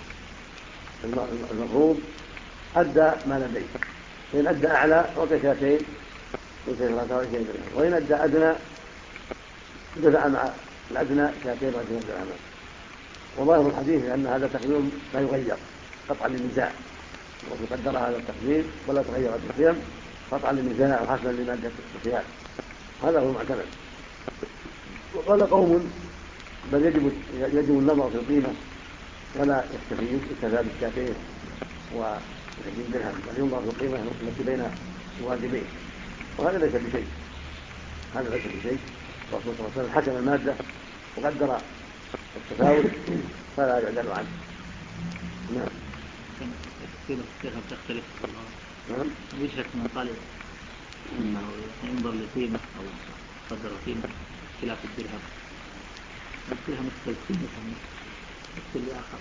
المفروض أدى ما لديه، فإن أدى أعلى أعطي شاتين و2 درهم، وإن أدى أدنى دفع مع الأدنى شاتين و2 درهم. وظاهر الحديث أن هذا التقديم لا يغير قطعا للنزاع، وقد قدر هذا التقديم ولا تغير القيم قطعا للنزاع وحسنا لمادة الخيار، هذا هو المعتمد. وقال قوم بل يجب النظر في القيمة ولا يكتفي بالشاتين و20 درهم، بل ينظر في القيمة التي بين الواجبين، وهذا ليس بشيء، هذا ليس بشيء. الرسول صلى الله عليه وسلم حكم المادة وقدر التفاوت فلا يعدل عنه. نعم. قيمة الدرهم تختلف. نعم. وجهة من قال انه ينظر لقيمة او قدر قيمة خلاف الدرهم، الدرهم يختلف قيمة مثل لآخر.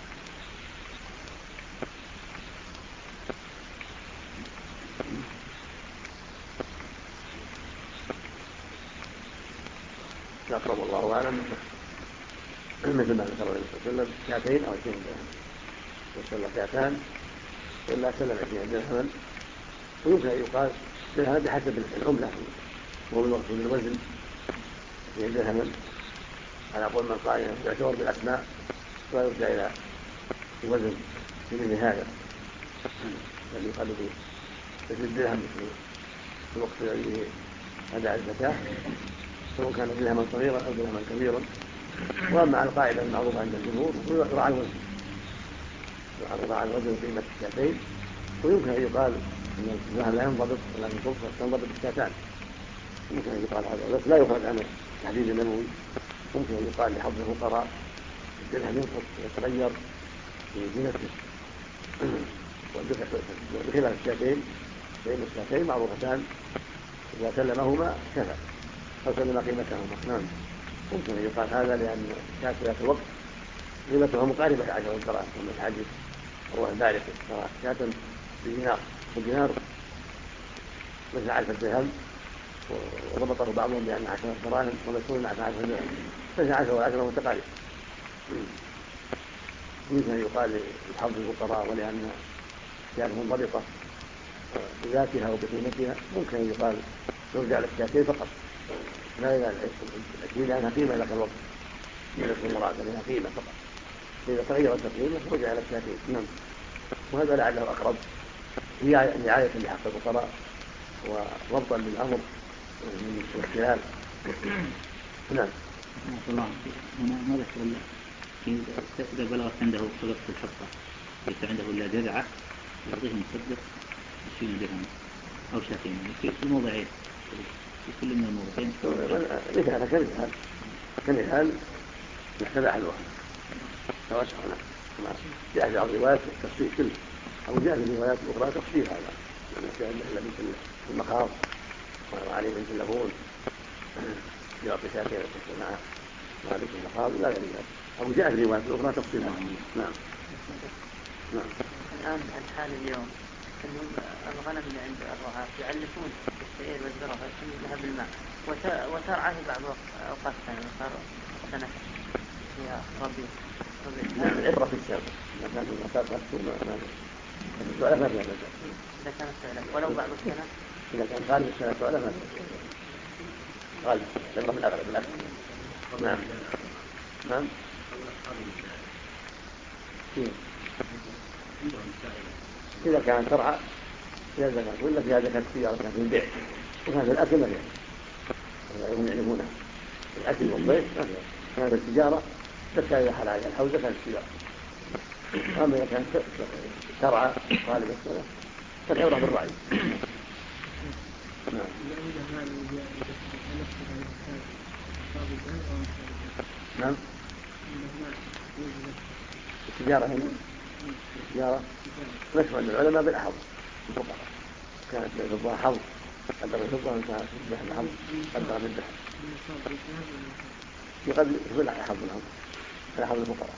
أقرب الله أعلم مثل ما ذكر النبي صلى الله عليه وسلم 2 أو 20 درهم، وسلم 2 ولا سلم 20 درهما، ويمكن أن يقال درهم بحسب العملة وهو المقصود الوزن 20 درهما على قول من قال يعتبر بالأسماء ولا يرجع إلى الوزن في مثل هذا، بل يقال مثل الدرهم في الوقت الذي أداء الزكاة سواء كان درهما صغيرا أو درهما كبيرا. وأما على القاعدة المعروفة عند الجمهور يراعى الوزن قيمة الشاتين، ويمكن أن يقال أن الذهب لا ينضبط ولكن الفضة تنضبط الشاتان، يمكن أن يقال هذا، بس لا يخرج عن التحديد النبوي. ممكن أن يقال لحظ الفقراء الدرهم ينقص ويتغير في زينته، بخلاف الشاتين فإن الشاتين معروفتان إذا سلمهما كفى أو سلم قيمتهما. نعم. ممكن أن يقال هذا لأن كانت في ذات الوقت قيمتها مقاربة ل10 دراهم، ومن الحديث رواه البارق شاة بدينار، والدينار مثل 10 درهم، وضبطه بعضهم بأن 10 دراهم ومسؤول عن 10 درهم، فإذا 10 و10 متقارب. يمكن أن يقال لحظ الفقراء ولأن كانت منضبطة بذاتها وبقيمتها، ممكن أن يقال يرجع للشاتين فقط لا إلى العشرين لأنها قيمة لك الوقت من المراد لأنها قيمة فقط، فإذا تغيرت القيمة رجع إلى الشاتين. نعم. وهذا لعله أقرب رعاية لحق الفقراء وضبطا للأمر من الاختلال. نعم. هنا ما ذكر الله إذا بلغت عنده صدقة الحقة ليس عنده إلا جذعة يعطيه مصدق 20 درهم أو شاتين في الموضعين في كل من الموضعين. مثال كمثال يحتبع الوقت توسع كما جاء في بعض الروايات التفصيل كله، أو جاء في الروايات الأخرى تفصيل هذا إلا بنت المخاض وعلي بنت اللبون يعطي شاتين مع بنت المخاض لا غير ذلك، أو جاء في الروايات الأخرى تفصيل هذا. نعم. نعم. الآن الحال اليوم الغنم اللي عند الرعاة يعلفون الشعير والذرة ويسمونها بالماء، وترعى في بعض أوقات ثانية صار سنة فيها ربيع. العبرة في السابق إذا كان السؤال ما فيها مجال. إذا كان السؤال ولو بعض السنة، إذا كان غالب السنة سؤال ما فيها غالب العبرة من الأغلب بالأكثر. نعم. نعم. إذا كانت ترعى فيها زكاة، ولا فيها زكاة التجارة كانت في البيع، وكان في الأكل ما فيها، هم يعرفونها الأكل والضيف ما فيها. كانت التجارة زكاة إذا حل عليها الحول زكاة التجارة. أما إذا كانت ترعى غالبا السنة فالعبرة بالرعي. نعم. التجارة هنا التجارة نشوى عند العلماء بالأحظ الفقراء، كانت الفضة حظ قدر الفضة وإن كانت الذهب حظ قدر بالذهب، يقدر يقول على حظ لهم على حظ الفقراء.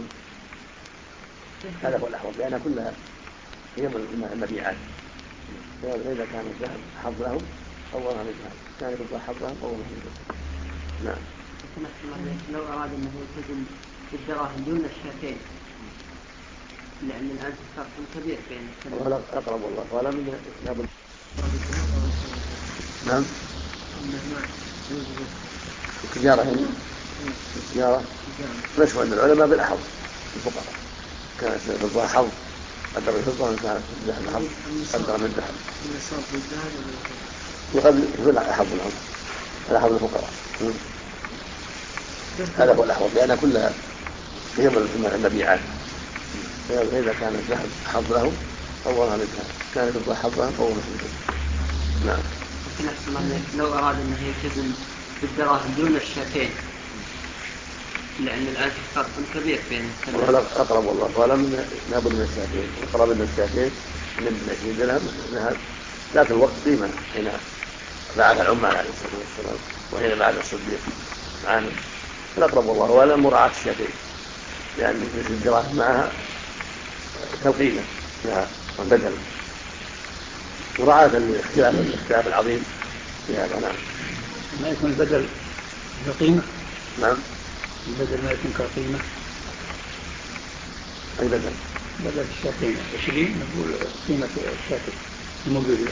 هذا هو الأحوط لأن كلها هي المبيعات، فإذا كان الذهب حظ لهم أولها بالذهب، كان الفضة حظ لهم أولها بالذهب. نعم. لو أراد أنه يلتزم بالدراهم دون الشاتين، لأن الآن فرق كبير بين ولا أقرب والله ولا من لابد. نعم. التجارة هنا التجارة نشوى عند العلماء بالأحظ الفقراء، كانت الفضة حظ قدر الفضة وإن كانت الذهب حظ قدر من الذهب، يقدر على حظ لهم على حظ الفقراء. هذا هو الأحوط لأن كلها هي المبيعات، فإذا كان الذهب حظ لهم أولها بالذهب، كان الفضة حظ لهم أولها بالذهب. نعم. لو أراد أنه يلتزم بالدراهم دون الشاتين، لأن الآن فرق كبير بين ولا أقرب والله ولا من لابد من الشاتين، أقرب من الشاتين من 20 درهم ذهب، لكن الوقت قيمة حين بعث العمال عليه الصلاة والسلام وحين بعث الصديق معنا، الأقرب والله ولا مراعاة الشاتين، لأن مثل الدراهم معها كالقيمة لها والبدل، مراعاة الاختلاف العظيم في هذا. نعم. ما يكون البدل كقيمة؟ نعم. البدل ما يكون كقيمة؟ أي بدل؟ بدل الشاتين 20 نقول قيمة الشاتين الموجودة.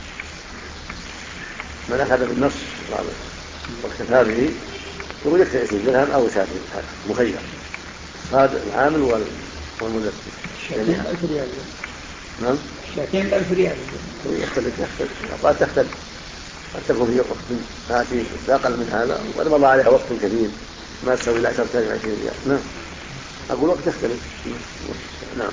من أخذ بالنص واكتفى به يقول يكفي 20 درهم أو شاتين مخير، هذا العامل والمدبر. الشاتين 1000 ريال. نعم. الشاتين 1000 ريال. يختلف قد تختلف، قد تكون في وقت آتي أقل من هذا وقد مضى عليها وقت كثير ما تسوي لا 10 ريال 20 ريال. نعم. أقول وقت تختلف. نعم.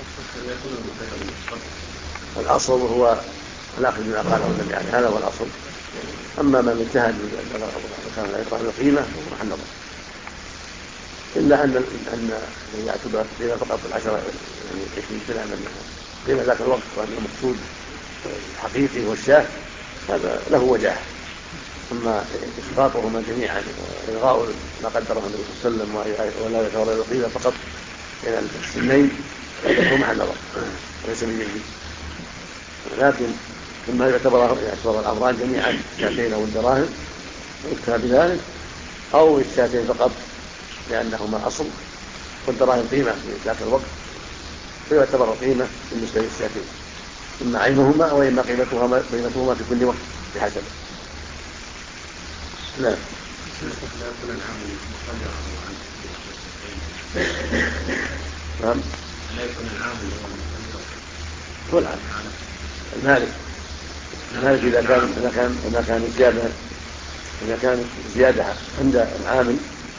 الأصل هو الأخذ بما قاله النبي عليه، هذا هو الأصل. أما من اجتهد وكان العبرة بالقيمة فهو محل نظر، إلا أن يعتبر قيمة فقط 10 يعني 20 درهم قيمة ذاك الوقت، وأن المقصود الحقيقي هو الشاه، هذا له وجاه. أما إسقاطهما جميعا وإلغاء ما قدره النبي صلى الله عليه وسلم ولا يتورى القيمة فقط إلى السنين هو محل نظر وليس بجيد، لكن إما يعتبر الأمران جميعا الشاتين أو الدراهم ويكتفى بذلك، أو الشاتين فقط لأنهما أصل والدراهم قيمة في ذاك الوقت، فيعتبر قيمة بالنسبة للشاتين، إما عينهما وإما قيمتهما في كل وقت بحسب. نعم. نعم. لا يكون العامل هو العامل المالك إذا كانت زيادة عند العامل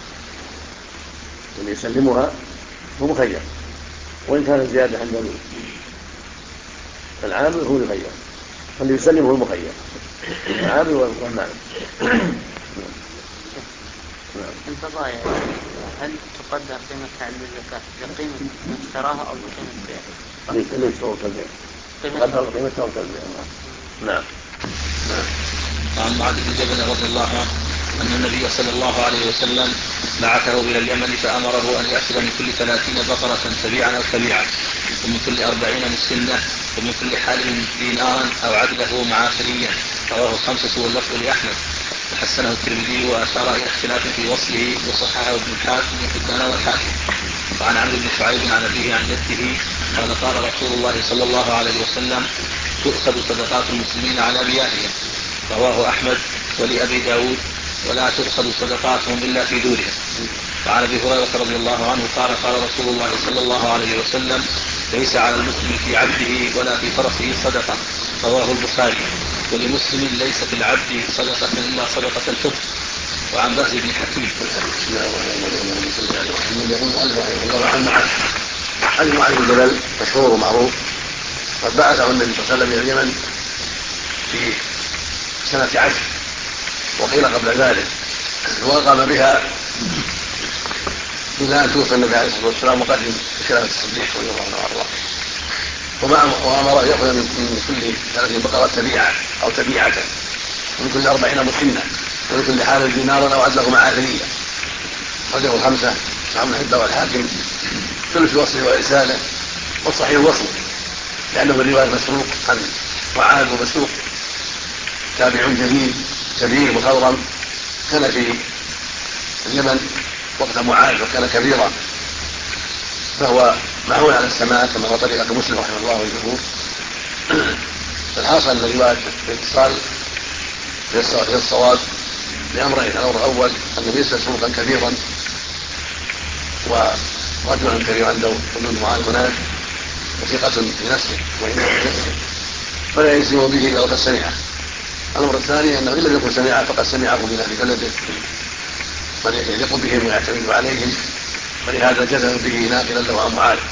اللي يسلمها هو مخير، وإن كانت زيادة عند العامل هو المخير، فاللي يسلمه هو المخير العامل والمالك. البضائع هل تقدر قيمتها عند الزكاة بقيمة من اشتراها أو بقيمة بيعها؟ اللي يشتروا كالبيع تقدر قيمتها وكالبيع. نعم. وعن معاذ بن جبل رضي الله عنه أن النبي صلى الله عليه وسلم بعثه إلى اليمن فأمره أن يأخذ من كل 30 بقرة سبيعا أو سبيعا، ومن كل 40 مسنة، ومن كل حال دينارا أو عدله معافريا. رواه الخمسة واللفظ لأحمد، وحسنه الترمذي وأشار إلى اختلاف في وصله وصححه ابن الحاكم وحبان والحاكم. وعن عمرو بن شعيب عن أبيه عن جده قال قال رسول الله صلى الله عليه وسلم تؤخذ صدقات المسلمين على أبيائهم. رواه أحمد ولأبي داود ولا تؤخذ صدقاتهم إلا في دورهم. وعن ابي هريره رضي الله عنه قال قال رسول الله صلى الله عليه وسلم ليس على المسلم في عبده ولا في فرسه صدقه، رواه البخاري. ولمسلم ليس في العبد صدقه الا صدقه الفطر. وعن بهز بن حكيم عن معاذ بن جبل مشهور ومعروف، قد بعثه النبي صلى الله عليه وسلم الى اليمن في سنة 10 وقيل قبل ذلك، وأقام بها إلى أن توفي النبي عليه الصلاة والسلام وقدم بخلافة الصديق رضي الله عنه وأرضاه. وأمر يأخذ من كل 30 بقرة تبيعة أو تبيعة، ومن كل 40 مسنة، ومن كل حال دينارا أو عدله معافرية. رجعوا الخمسة صحابة الحبة والحاكم كل في وصله وإرساله، والصحيح وصله لأنه من رواية مسروق عن معاذ، ومسروق تابع جليل كبير مخضرم كان في اليمن وقت معاذ وكان كبيرا، فهو معون على السماء كما هو طريقة مسلم رحمه الله والجمهور. فالحاصل ان رواية الاتصال هي الصواب لأمرين: الأمر الأول أنه ليس مسروقا كبيرا ورجلا كبيرا عنده حدود معاذ هناك وثقة بنفسه وإنه بنفسه فلا يلزم به إلا وقد سمعه. الأمر الثاني أنه إن لم يكن سمعه فقد سمعه من أهل بلده من يثق بهم ويعتمد عليهم، ولهذا جزم به ناقلا له عن معاذ.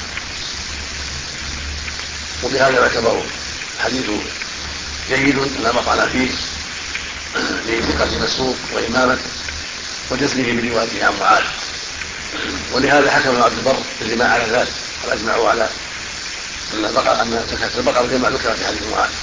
وبهذا يعتبر حديث جيد لا مطعن فيه لثقة مسروق وإمامته وجزمه بروايته عن معاذ. ولهذا حكم ابن عبد البر بالإجماع على ذلك، وأجمعوا على أن زكاة البقرة كما ذكر في حديث معاذ.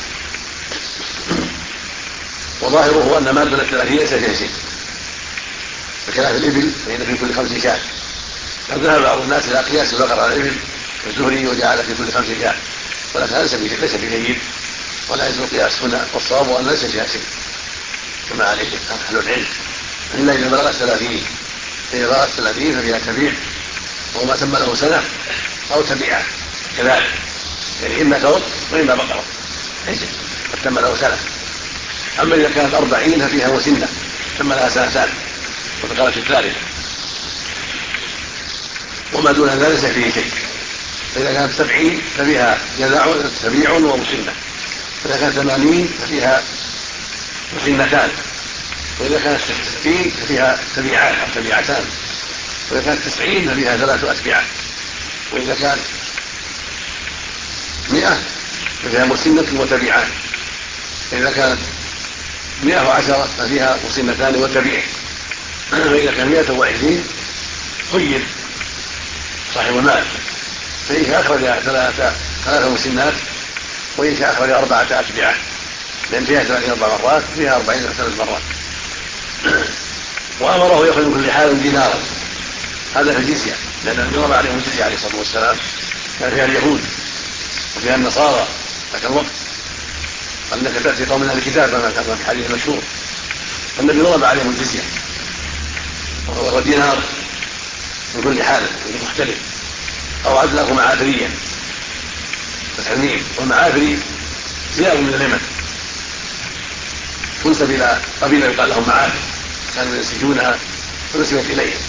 وظاهره أن ما دون 30 ليس فيه شيء، بخلاف الإبل فإن في كل 5 شاة. قد ذهب بعض الناس إلى قياس البقر على الإبل الزهري وجعل في كل 5 شاة، ولكن هذا ليس بجيد ولا يجوز القياس هنا، والصواب أن ليس فيها شيء كما عليه أهل العلم، إلا إذا بلغت 30. إذا بلغت 30 ففيها تبيع، وهو ما تم له سنة أو تبيعة كذلك، يعني إما ثور وإما بقرة قد تم له سنة. أما إذا كانت 40 ففيها مسنة تم لها 2 سنين وفقرت الثالثة، وما دون ذلك ليس فيه شيء. فإذا كانت 70 ففيها جذع تبيع ومسنة، فإذا كانت 80 ففيها مسنتان، وإذا كانت 60 ففيها تبيعان أو تبيعتان، وإذا كانت 90 ففيها 3 أتبعة، وإذا كانت 100 ففيها مسنة وتبيعان، فإذا كانت 110 ففيها مسنتان وتبيع، وإذا كان 120 خير صاحب المال، فإن شاء أخرج 3 مسنات وإن شاء أخرج 4 أتبعة، لأن فيها 30 4 مرات فيها 40 3 مرات. وأمره يأخذ من كل حال دينارا، هذا في الجزية، لأن النبي ضرب عليهم الجزية عليه الصلاة والسلام، كان فيها اليهود وفيها النصارى ذاك الوقت، أنك تأتي قوم من الكتاب كما كان في الحديث المشهور، فالنبي ضرب عليهم الجزية، وهو دينار من كل حال مختلف، أو عدله معافريا فتح، والمعافري زيادة من اليمن تنسب إلى قبيلة يقال لهم معافر كانوا ينسجونها ونسبت إليهم.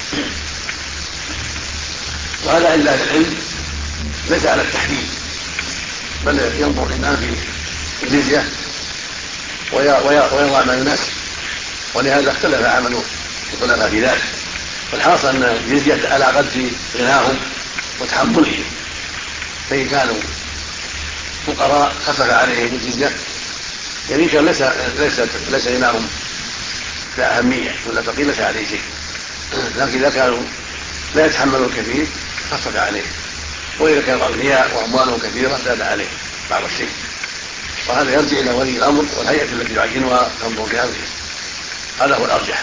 وهذا عند أهل العلم ليس على التحديد، بل ينظر الإمام في الجزية ويضع ما يناسب، ولهذا اختلف عمل الخلفاء في ذلك. والحاصل أن الجزية على قدر غناهم وتحملهم، فإن كانوا فقراء خفف عليهم الجزية، يعني كان ليس غناهم لا أهمية ولا فقير ليس عليه شيء، لكن إذا كانوا لا يتحملوا الكثير خفف عليهم، وإذا كانوا أغنياء وأموالهم كثيرة زاد عليهم بعض الشيء. وهذا يرجع إلى ولي الأمر والهيئة التي يعينها تنظر في أمره، هذا هو الأرجح.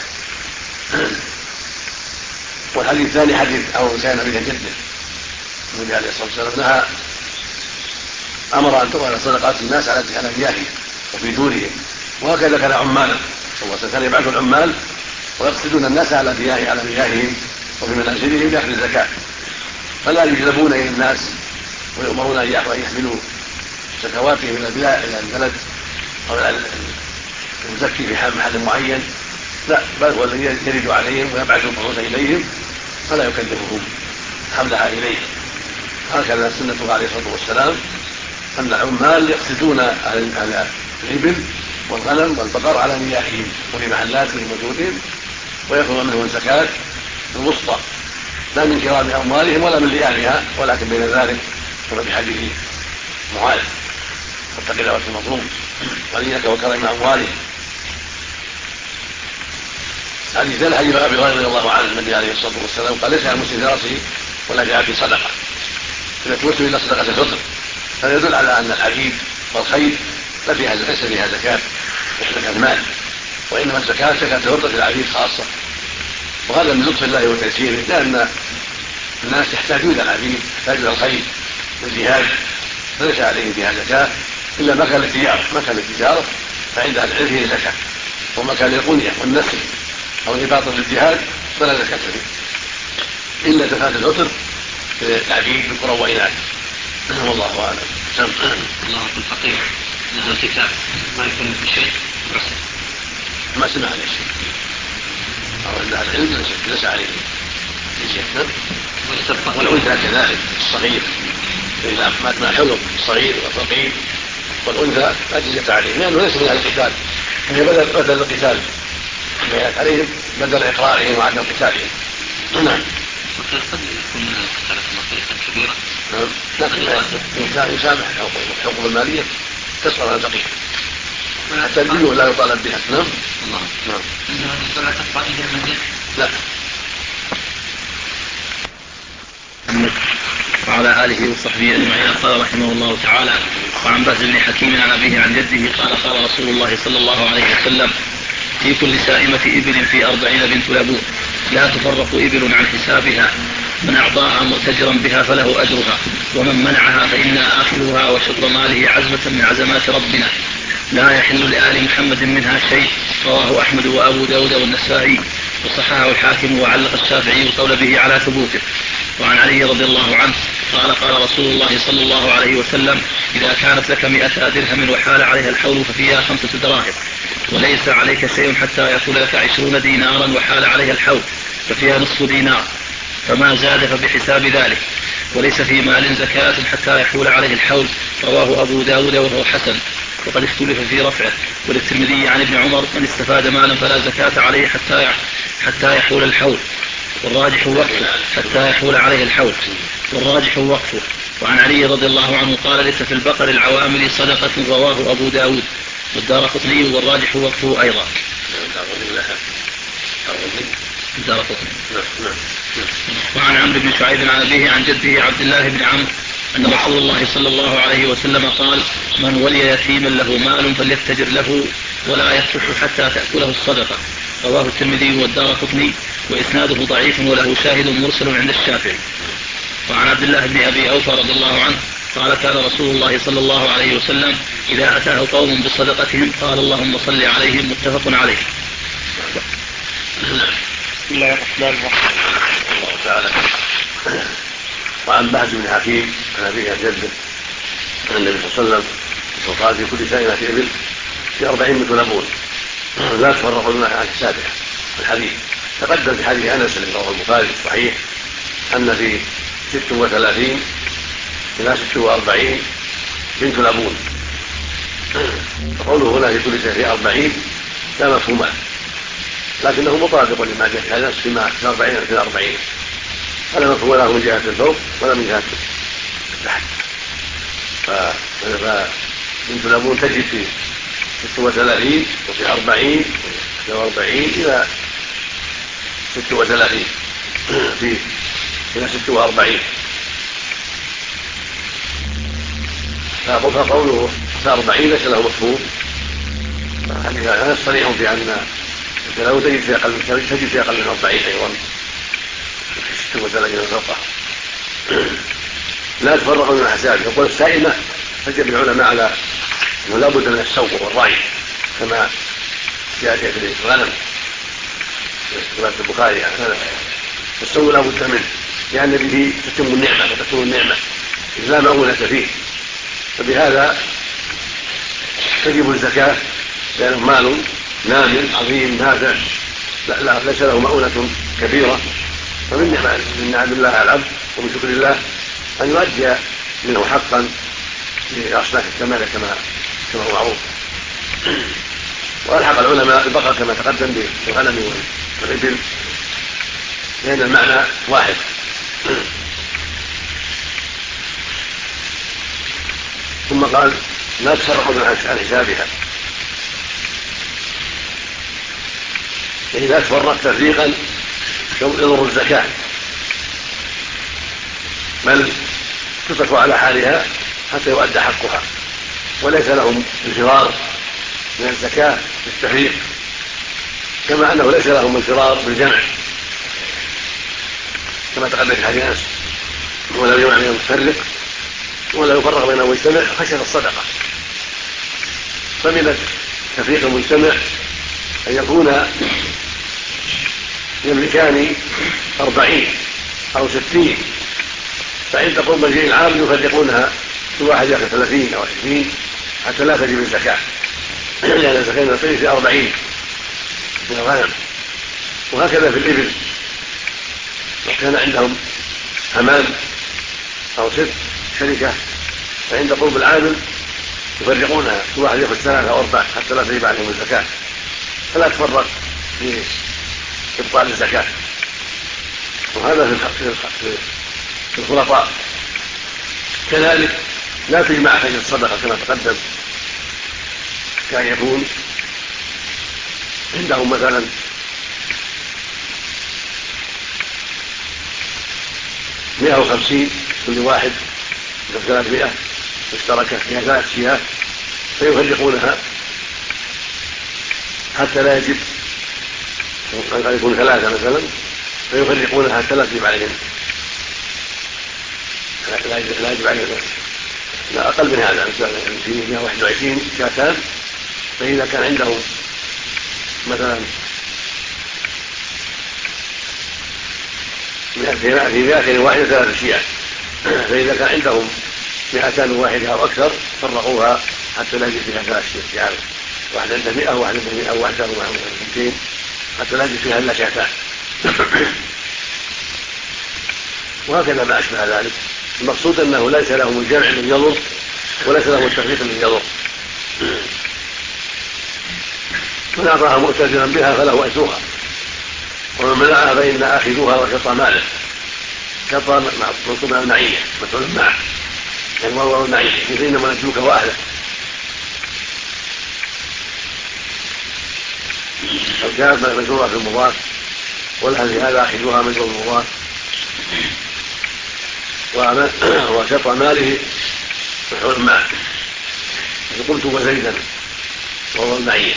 والحديث الثاني حديث أو كان به جده النبي عليه الصلاة والسلام نهى، أمر أن تؤخذ صدقات الناس على مياههم وفي دورهم، وهكذا كان عماله صلى الله عليه وسلم، كان يبعث العمال ويقصدون الناس على مياههم وفي منازلهم بأخذ الزكاة، فلا يجلبون إلى الناس ويؤمرون أن يحملوا زكواتهم إلى البلد أو المزكي في محل معين، لا، بل هو الذي يرد عليهم ويبعث الفلوس إليهم فلا يكلفهم حملها إليه. هكذا سنته عليه الصلاة والسلام أن العمال يقصدون الإبل والغنم والبقر على نياحهم وفي محلاتهم وجودهم، ويأخذون منهم الزكاة الوسطى لا من كرام أموالهم ولا من لئامها، ولكن بين ذلك كما في حديث معاذ واتق دعوة المظلوم وليك وكرم أموالهم. حديث أبي هريرة رضي الله عنه النبي عليه الصلاة والسلام قال ليس على المسلم في رأسه ولا في عبده صدقة إذا توسل إلى صدقة الفطر، هذا يدل على أن العبيد والخيل ليس فيها زكاة زكاة المال، وإنما الزكاة زكاة الفطر في العبيد خاصة. وهذا من لطف الله وتيسيره، لأن الناس يحتاجون إلى العبيد، يحتاجون إلى الخيل والجهاد، فليس عليه فيها زكاة إلا مكان التجارة فعند العلم فيه زكاة، ومكان البنية والنسل أو الإباطة للجهاد فلا زكاة فيه إلا زكاة الفطر في العبيد ذكورا وإناثا. والله أعلم. الله الفقير له الكتاب ما يكون في شيء ما سمع عليه شيء أو عند العلم ليس عليه شيء. والأنثى كذلك الصغير إذا مات مع حلم الصغير والفقير والأنثى لا تزكى عليه لأنه ليس من أهل القتال، هي بدل القتال بيانات عليهم بدل إقرارهم وعدم قتالهم. نعم. قد يكون من القتالات المصرية كبيرة. لكن الإنسان يسامح الحقوق المالية تصل على الفقير حتى الدين لا يطالب بها. نعم. نعم. ولا تقطع به المدين. لا. وعلى آله وصحبه أجمعين. قال رحمه الله تعالى: وعن بهز بن حكيم عن أبيه عن جده قال: قال رسول الله صلى الله عليه وسلم: في كل سائمة إبل في 40 بنت لبون لا تفرق إبل عن حسابها، من أعطاها مؤتجرا بها فله أجرها، ومن منعها فإنا آخذها وشطر ماله عزمة من عزمات ربنا، لا يحل لآل محمد منها شيء. رواه أحمد وأبو داود والنسائي وصححه الحاكم وعلق الشافعي القول به على ثبوته. وعن علي رضي الله عنه قال: قال رسول الله صلى الله عليه وسلم: إذا كانت لك 100 درهم وحال عليها الحول ففيها 5 دراهم، وليس عليك شيء حتى يكون لك 20 دينارا وحال عليها الحول ففيها نصف دينار، فما زاد فبحساب ذلك، وليس في مال زكاة حتى يحول عليه الحول. رواه أبو داود وهو حسن، وقد اختلف في رفعه. وللترمذي عن ابن عمر: من استفاد مالا فلا زكاة عليه حتى يحول الحول، والراجح وقفه حتى يحول عليه الحول، والراجح وقفه. وعن علي رضي الله عنه قال: ليس في البقر العوامل صدقة. رواه أبو داود والدارقطني، والراجح وقفه أيضا. وعن عمرو بن شعيب عن أبيه عن جده عبد الله بن عمرو أن رسول الله صلى الله عليه وسلم قال: من ولي يتيما له مال فليتجر له ولا يتركه حتى تأكله الصدقة. رواه الترمذي والدارقطني، وإسناده ضعيف وله شاهد مرسل عند الشافعي. وعن عبد الله بن أبي أوفى رضي الله عنه قال: كان رسول الله صلى الله عليه وسلم إذا أتاه قوم بصدقتهم قال: اللهم صل عليهم. متفق عليه. بسم الله الرحمن الرحيم. الله تعالى. وعن بهز بن حكيم عن أبيه عن جده عن النبي صلى الله عليه وسلم وقال: في كل سائمة إبل في 40 بنت لبون لا تفرق الماء عن حسابها. الحديث تقدم في حديث أنس الذي رواه البخاري الصحيح أن في 36 إلى 46 بنت لبون، فقوله هنا في كل سائمة في 40 لا مفهوم له، لكنه مطابق لما جاء في أنس في 40 في 40 فلا مفهوم له من جهة الفوق ولا من جهة التحت. فبنت لبون تجد في 36 وفي 40 إلى 36 إلى 46. فقوله في 40 ليس له مفهوم. حديث أنس صريح في أن لو تجد في أقل من 40 أيضا 36 فرقة لا تفرق من حسابه. يقول السائمة فجأة العلماء على أنه لا بد من السوق والرعي كما جاء في الغنم رواية البخاري. السوق لا بد منه لأن به تتم النعمة وتكون النعمة إذ لا مؤونة فيه، فبهذا تجب الزكاة لأنه مال نامٍ عظيم نافع ليس له مؤونة كبيرة فمن نعم الله على العبد ومن شكر الله أن يؤدي منه حقا لأصناف الثمانية كما هو معروف. وألحق العلماء البقر كما تقدم بالغنم والإبل لأن المعنى واحد. ثم قال لا تفرقوا عن حسابها، يعني لا تفرق تفريقا يضر الزكاة، بل تترك على حالها حتى يؤدى حقها، وليس لهم انفرار من الزكاة بالتفريق، كما أنه ليس لهم انفرار بالجمع كما تقدم في حديث أنس، ولا يجمع بين المتفرق ولا يفرق بين المجتمع خشية الصدقة. فمن التفريق المجتمع أن يكون يملكان 40 أو 60، فعند قرب مجيء العام يفرقونها، كل واحد يأخذ 30 أو 20 حتى لا تجب الزكاة، لأن الزكاة نصيب في 40 من الغنم. وهكذا في الإبل، لو كان عندهم حمام أو ست شركة فعند قرب العامل يفرقونها، كل واحد يأخذ 3 أو 4 حتى لا تجب عليهم الزكاة، فلا تفرق في إبطال الزكاة. وهذا في الخلطاء كذلك لا تجمع خشية الصدقة كما تقدم، كان يكون عندهم مثلا 150 كل واحد 300 مشتركة فيها 3 شياه، فيفرقونها حتى لا يجب أن يكون 3 مثلا، فيفرقونها حتى لا تجب عليهم، لا يجب عليهم، لا أقل من هذا، في 121 شاتان، فإذا كان عندهم مثلا في 201 3 شياه، فإذا كان عندهم 201 أو أكثر فرقوها حتى لا يجب فيها 3 شياه، واحد عنده 100 وواحد عنده 100 وواحد عنده 200 حتى لا يجب فيها إلا شاتان. وهكذا ما أشبه ذلك. المقصود أنه ليس لهم الجمع من يضر وليس لهم التفريق من يضر، من أعطاها مؤتجرا بها فله أجرها، ومن منعها فإن آخذوها وشطى ماله. شطى منصوب على المعية مفعول معه، يعني وهو المعية، إنما نجوك وأهله. الكاف مجرورة في المضاف، والأهل هذا آخذوها مجرور المضاف، وشطى ماله مفعول معه، قلت وزيدا وهو المعية.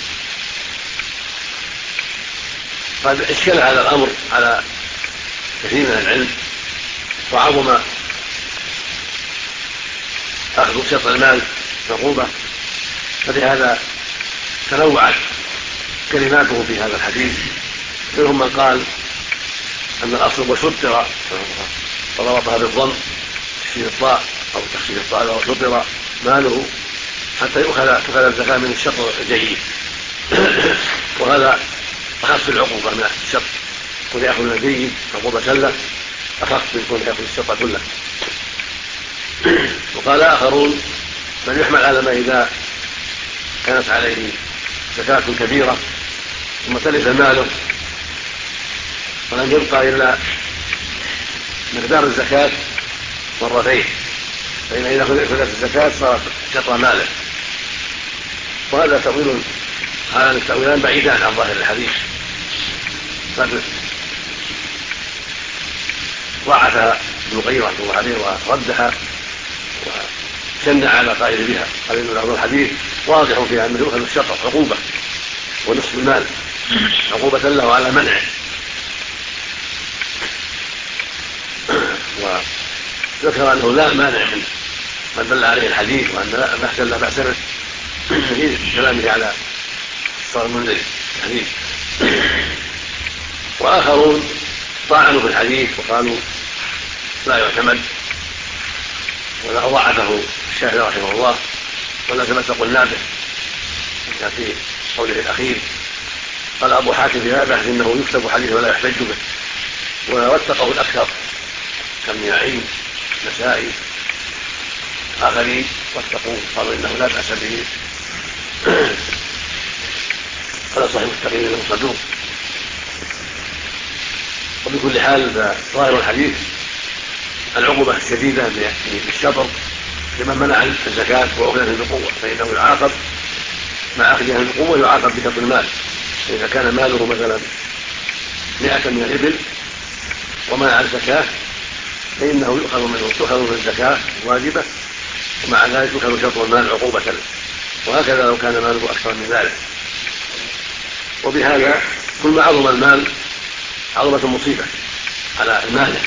قد اشكل هذا الامر على كثير من العلم، وعظم اخذ شطر المال عقوبه، فلهذا تنوعت كلماته في هذا الحديث. منهم من قال ان الاصل وشطر وربطها بالضم تخفيف الطاء او تخفيف الطاء وشطر ماله حتى تؤخذ الزكاه من الشطر الجيد، وهذا أخف العقوبة من الشط، كون يأخذ من الجيد عقوبة له أخف من كون يأخذ الشط كله. وقال آخرون من يحمل على ما إذا كانت عليه زكاة كبيرة ثم تلف ماله ولم يبقى إلا مقدار الزكاة مرتين، فإن إذا أخذت الزكاة صارت شطر ماله. وهذا تأويل، هذا التأويلان بعيدان عن ظاهر الحديث، قد ضاعفها ابن القيم رحمه الله عليه وردها وشنع على قائل بها، قال ان هذا الحديث واضح في انه يؤخذ الشطر عقوبه ونصف المال عقوبه له على منعه، وذكر انه لا مانع من ما دل عليه الحديث وان لا بأس لا بأس به في كلامه على الصغر المنذري الحديث. واخرون طعنوا في الحديث وقالوا لا يعتمد، ولا ضعفه الشافعي رحمه الله، ولا ثبت قلنا به في قوله الاخير. قال ابو حاتم في هذا انه يكتب حديث ولا يحتج به، واتقوا الأكثر كابن معين النسائي آخرين واتقوا قالوا إنه لا بأس به. هذا صحيح التقييم انه صدوق. وبكل حال ظاهر الحديث العقوبة الشديدة بالشطر لمن منع الزكاة وأخذها بقوة، فإنه يعاقب مع أخذها بقوة، يعاقب بشطر المال. فإذا كان ماله مثلا 100 من الإبل ومنع الزكاة فإنه يؤخذ من الزكاة الواجبة، ومع ذلك يؤخذ شطر المال عقوبة له. وهكذا لو كان ماله أكثر من ذلك. وبهذا كل ما عظم المال عظمت المصيبة على المانع.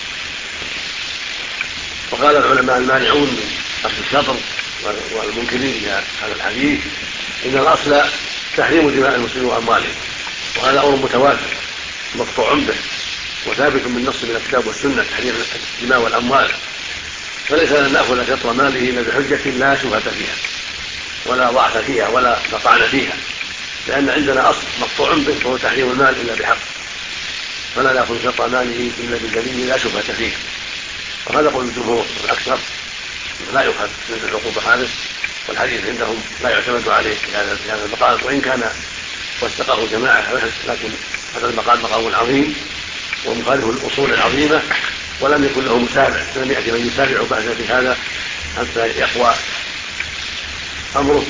وقال العلماء المانعون من أخذ الشطر والمنكرين لهذا الحديث إن الأصل تحريم دماء المسلمين وأموالهم، وهذا أمر متواتر مقطوع به وثابت بالنص من الكتاب والسنة تحريم الدماء والأموال، فليس لنا نأخذ شطر ماله إلا بحجة لا شبهة فيها ولا ضعف فيها ولا مطعن فيها، لأن عندنا أصل مقطوع به وهو تحريم المال إلا بحق، فلا نأخذ شطر ماله إلا بدليل لا شبهة فيه. وهذا قول الجمهور والأكثر لا يؤخذ من العقوبة خالص، والحديث عندهم لا يعتمد عليه في هذا المقام، وإن كان واستقاه جماعة، لكن هذا المقام مقام عظيم ومخالف الأصول العظيمة، ولم يكن له مسابع، لم يأتي من يسابع بعد في هذا حتى يقوى أمره.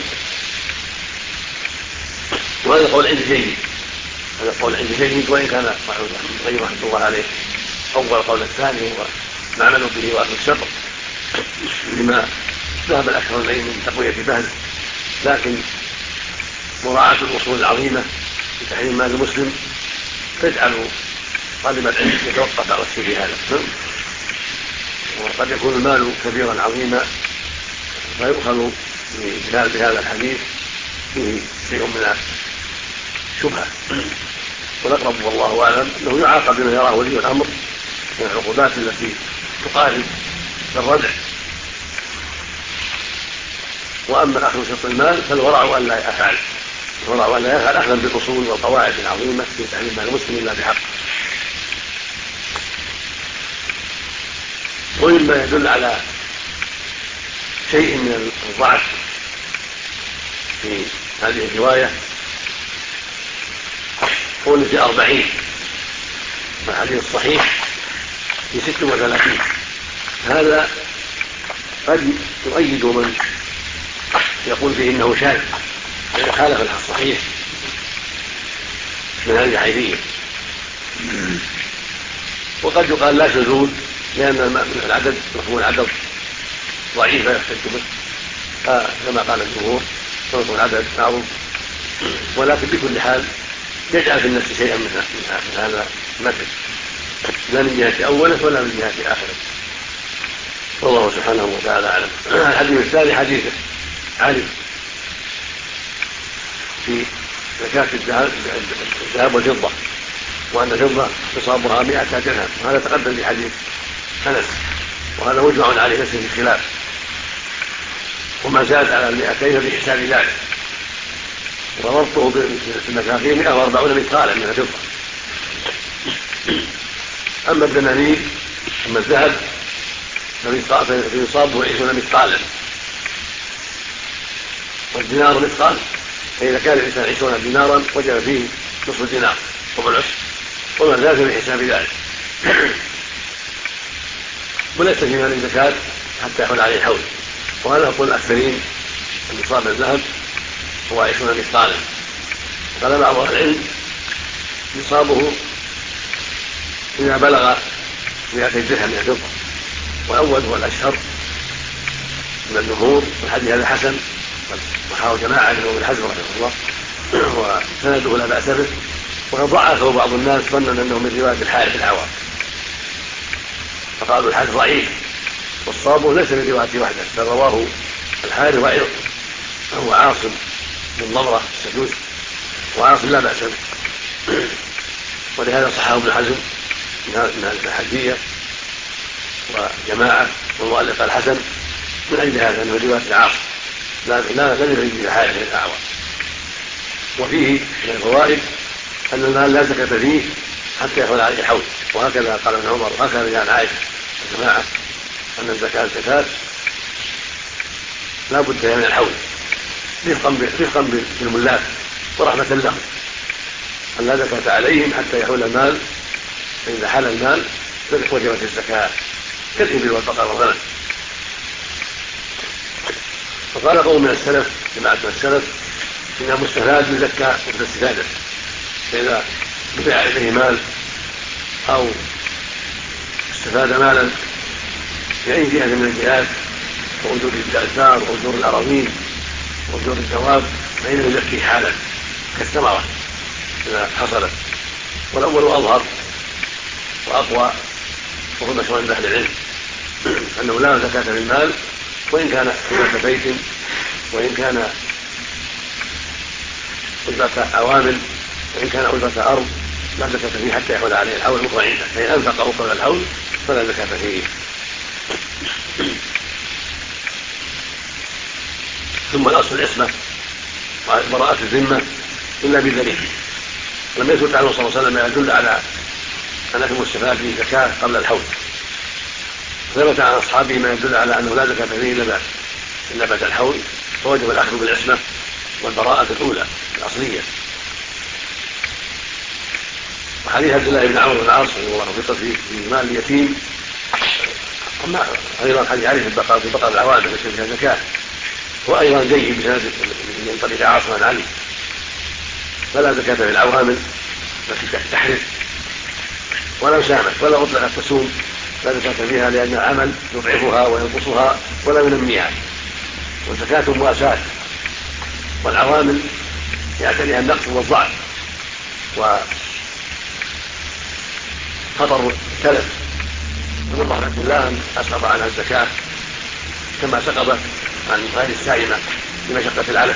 وهذا القول عندي جيد، هذا القول عندي جيد، وإن كان غير رحمة الله عليه أول القول الثاني هو نعمل به وأخذ الشطر لما ذهب الأكثر إليه من تقوية بهذا، لكن مراعاة الأصول العظيمة في تحريم مال المسلم تجعل طالب العلم يتوقف على الشيء في هذا. وقد يكون المال كبيرا عظيما فيؤخذ بهذا الحديث فيه شيء من الشبهة، والأقرب والله أعلم أنه يعاقب بما يراه ولي الأمر من العقوبات التي تقارب الردع. وأما أخذ شطر المال فالورع أن لا يفعل، الورع أن لا يفعل أخذا بالأصول والقواعد العظيمة في تحريم مال المسلم إلا بحق. ومما يدل على شيء من الضعف في هذه الرواية قول في 40 والحديث الصحيح في 36، هذا قد يؤيد من يقول فيه إنه شاذ لأنه خالف الصحيح من هذه الحديث، وقد يقال لا شذوذ لأن العدد مفهوم العدد ضعيف لا يحتج به كما قال الجمهور، مفهوم العدد معروف، ولكن بكل حال يجعل في النفس شيئا من هذا المثل، لا من جهة أوله ولا من جهة آخره، والله سبحانه وتعالى أعلم. الحديث الثاني حديث علي في زكاة الذهب والفضة، وأن الفضة نصابها 100 درهم، وهذا تقدم في حديث أنس، وهذا مجمع عليه ليس في خلاف، وما زاد على 200 بحساب ذلك، وضبطه في المكاخيل 140 مثقالا من الفضة. أما الدنانير أما الذهب فيصابه 20 مثقالا، والدينار مثقال، فإذا كان الإنسان 20 دينارا وجب فيه نصف دينار ربع العشر، وما زاد بحساب ذلك. وليس في مال الزكاة حتى يحول عليه الحول، وهذا يقول الأكثرين أن نصاب الذهب هو 20 مثقالا. قال بعض العلم نصابه إذا بلغ 200 درهم من الفضة، والأول هو الأشهر من الجمهور، والحديث هذا حسن وحاول جماعة منهم الحزم رحمه الله، وسنده لا بأس به، وقد ضعفه بعض الناس ظنا أنه من رواية الحارث العوام، فقالوا الحارث ضعيف، والصواب ليس من رواية وحده، بل رواه الحارث وغيره، فهو عاصم بن ضمرة السدوسي، وعاصم لا بأس به، ولهذا صححه ابن حزم من الحدية وجماعة، والمؤلف الحسن من أجل هذا أنه رواية العاصم لا يريد الحارث الأعوام. وفيه من الفوائد أن المال لا زكاة فيه حتى يحول عليه الحول. وهكذا قال ابن عمر وهكذا جاء عن عائشة الجماعة أن الزكاة لا بد من الحول رفقا بالملاك ورحمة لهم، أن لا زكاة عليهم حتى يحول المال، فإذا حال المال وجبت الزكاة كالإبل والبقر والغنم. وقال قوم من السلف جماعة من السلف إن المستفاد يزكى مثل الاستفادة، فإذا دفع إليه مال أو استفاد مالا في أي جهة من الجهات وأجور الأثمار وأجور الأراضين وأجور الدواب فإنه يزكي حالا كالثمرة إذا حصلت. والأول أظهر وأقوى وهو مشروع عند أهل العلم أنه لا زكاة في المال وإن كان أجرة بيت وإن كان أجرة عوامل وإن كان أجرة أرض لا زكاة فيه حتى يحول عليه الحول مقر عنده، فإن أنفقه قبل الحول فلا زكاة فيه. ثم الأصل العصمة وبراءة الذمة إلا بدليل. لم يثبت عنه صلى الله عليه وسلم ما يدل على أن في المستفاد فيه زكاة قبل الحول. ثبت عن أصحابه ما يدل على أنه لا زكاة فيه إلا بعد الحول، فوجب الأخذ بالعصمة والبراءة الأولى الأصلية. وحديث عبد الله بن عمرو بن العاص رضي الله عنه في مال اليتيم، أما أيضا حديث علي في بقر العوامل ليس فيها زكاة، وأيضا جيد بسند من طريق عاصم عن علي، فلا زكاة في العوامل التي تحرث ولو سامت ولو أطلقت تسوم لا زكاة فيها، لأن العمل يضعفها وينقصها ولا ينميها، والزكاة مواساة، والعوامل يعتريها النقص والضعف وخطر التلف. ومن رحمة الله أن أسقط عنها الزكاة كما سقطت عن غير السائمة بمشقة العلف.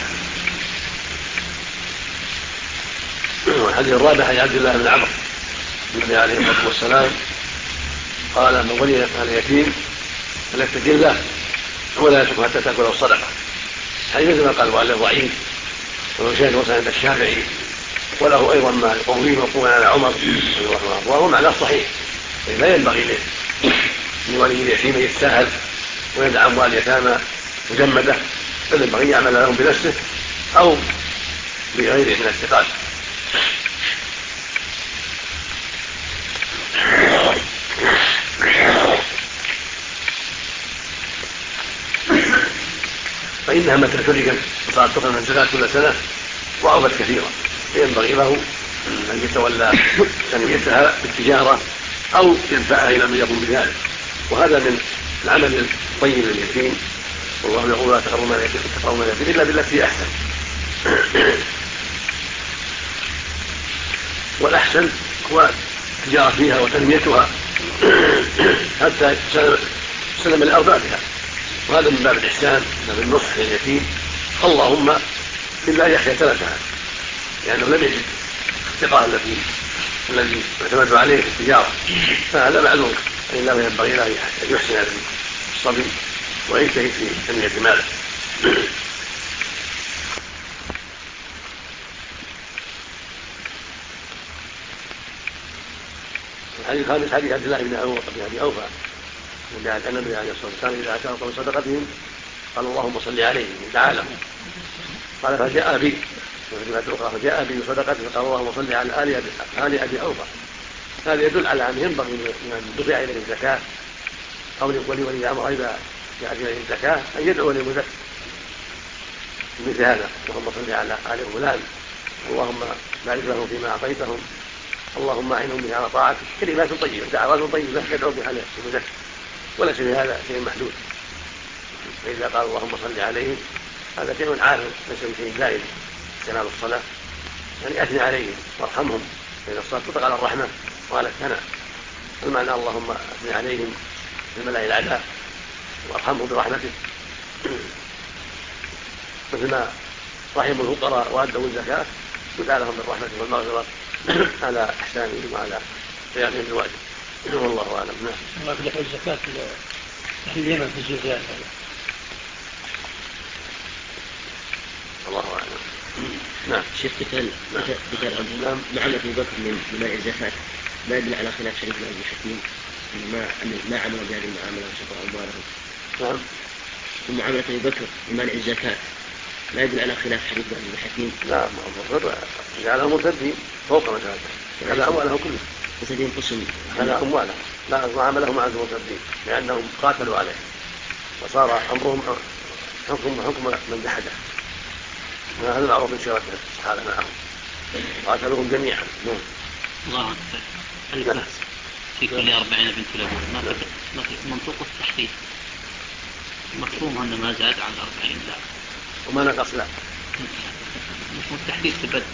والحديث الرابع عن عبد الله بن عمرو النبي عليه الصلاة والسلام قال من ولي مال اليتيم فليتق الله ولا يترك حتى تأكل الصدقة. حديث مثل ما قال والد ضعيف وشاهد وصل عند الشافعي، وله أيضا ما قوله موقوفا على عمر وهو معناه صحيح. لا ينبغي لولي اليتيم يتساهل ويدع أموال اليتامى مجمدة، بل ينبغي يعمل لهم بنفسه أو بغيره من الثقات. فإنها متى تركت وصارت تخرج من الزكاة كل سنة ضعفت كثيرا، فينبغي له أن يتولى تنميتها بالتجارة أو يدفعها إلى من يقوم بذلك، وهذا من العمل الطيب لليتيم. والله يقول لا تقربوا مال اليتيم إلا بالتي أحسن. والأحسن هو التجارة فيها وتنميتها حتى تسلم لأربابها، وهذا من باب الإحسان من النصح لليتيم، اللهم إلا يخشى تلفها لأنه لم يجد الثقة الذي اعتمد عليه في التجارة، فهذا معلوم. فإنه ينبغي له أن يحسن الصبي ويجتهد في تنمية ماله. الحديث الخامس حديث عبد الله بن أبي أوفى أن النبي عليه الصلاة والسلام إذا أتاه قوم صدقتهم قال اللهم صل عليهم دعا لهم، قال فجاء بي فجاء بي صدقته فقال اللهم صل على آل أبي أوفى. هذا يدل على أن ينبغي من دفع إليه الزكاة أو ولي الأمر إذا جاءت إليه الزكاة أن يدعو للمزكي مثل هذا، اللهم صل على آل فلان، اللهم بارك لهم فيما أعطيتهم، اللهم أعنهم بها على طاعتك، كلمات طيبة دعوات طيبة يدعو بها للمزكي، وليس في هذا شيء محدود. فإذا قال اللهم صل عليهم هذا شيء عارف ليس بشيء زائد كمال الصلاة، يعني أثني عليهم وارحمهم، فإذا الصلاة تطلق على الرحمة وعلى الثناء، المعنى اللهم أثني عليهم بالملأ الأعلى وارحمهم برحمتك، مثل ما رحموا الفقراء وأدوا الزكاة ودعا لهم بالرحمة والمغفرة على إحسانهم وعلى قيامهم بالواجب. والله أعلم. نعم. الله يفتح الزكاة في اليمن في الزلزال. الله أعلم. نعم. شيخ قتال أبو بكر من منع الزكاة لا يدل على خلاف حديث ابن حكيم ما عملوا بهذه المعاملة وشكروا أموالهم. نعم. ومعاملة أبي بكر بمانع الزكاة لا يدل على خلاف حديث ابن حكيم. لا أبو بكر جعلهم مرتدين فوق ما كان هذا أموالهم كلها. مرتدين قسم هذا أموالهم لا معاملهم مع المرتدين لأنهم قاتلوا عليه وصار أمرهم حكم من جحده. هذا معروف من شرط الصحابة معهم قاتلوهم جميعا. الله أكبر. البحث في كل 40 بنت لبون ما في منطوق التحديد مفهوم أنه ما زاد عن 40 لا وما نقص لا مفهوم التحديد في بدء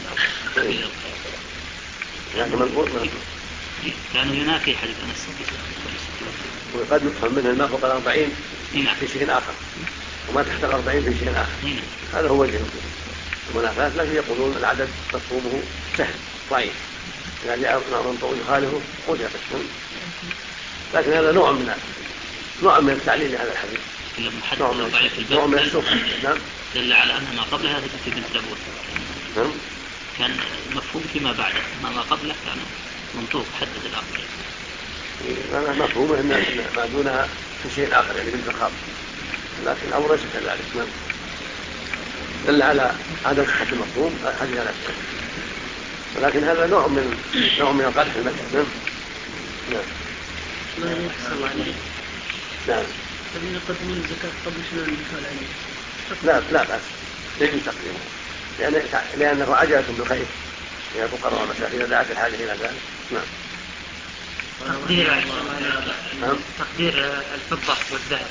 يعني منقول كانوا ينافي حديث أنس وقد يفهم منه ما فوق 40 في شيء آخر وما تحت 40 في شيء آخر. هذا هو وجه المنافاة. لكن يقولون العدد مفهومه سهل ضعيف يعني من طول خاله وجه تكون. لكن هذا نوع من التعليل لهذا الحديث نوع من السوق. نعم. دل على أن ما قبلها في بنت لبون. نعم. كان مفهوم فيما بعده ما قبله كان منطوق حدد الأربعين. مفهوم أن ما دونها في شيء آخر يعني بنت الخاطر لكن الأمر ليس كذلك. نعم. دل على عدم صحة المفهوم حديث على الشيء ولكن هذا نوع من القدح في المذهب. نعم. ما يحصل عليه. نعم. فإن يقدمون الزكاة قبل شمال الدخول عليه. لا بأس يجب تقديمه لأنه عجلة بالخير إلى الفقراء والمساكين إذا دعت الحاجة إلى ذلك. نعم. تقدير الفضة والذهب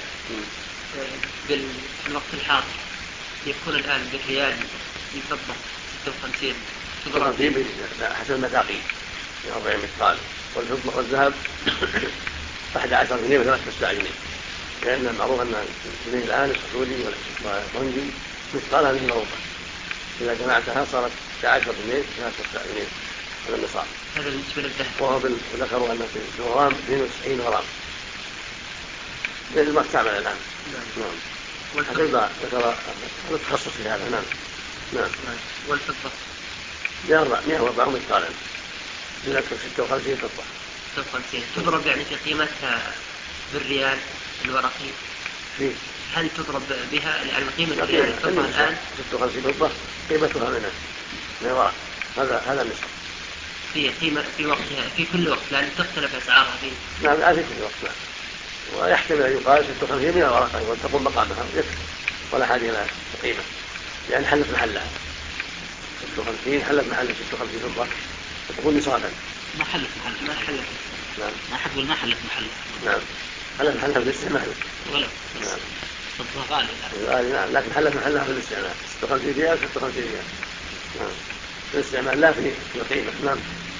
بالوقت الحاضر يكون الآن بالريال الفضة 56 تضرب حسب المثاقيل 40 مثقال والفضة والذهب 11 جنيه و3 جنيه لأن المعروف أن الجنيه الآن السعودي والهندي مثقالها من الربع إذا جمعتها صارت 11 جنيه 3 جنيه هذا النصاب. هذا بالنسبة للذهب. وهو ذكروا أن في الغرام 92 غرام لأن ما استعمل الآن. نعم. والفضة ذكر التخصص في هذا. نعم. والفضة 104 مثقالا لكن 56 فضة 56 تضرب يعني في قيمتها بالريال الورقي. هل تضرب بها يعني قيمة الريال الفضة الآن 56 فضة قيمتها من الورق هذا النصف في قيمة في وقتها في كل وقت لأن تختلف أسعارها فيه. نعم في كل وقت ويحتمل أن يقال 56 من الورقة وتقوم مقامها يكفي ولا حاجة إلى قيمة لأن حلت محلها 56 حلت محل 56 فضة تكون نصابا. ما حلت محلها. نعم. ما حد يقول ما حلت محلها. نعم. حلت محلها بالاستعمال. ولا. نعم. فضة غالية. نعم. لكن حلت محلها بالاستعمال 56 ريال 56 ريال. نعم. بالاستعمال لا في القيمة. نعم.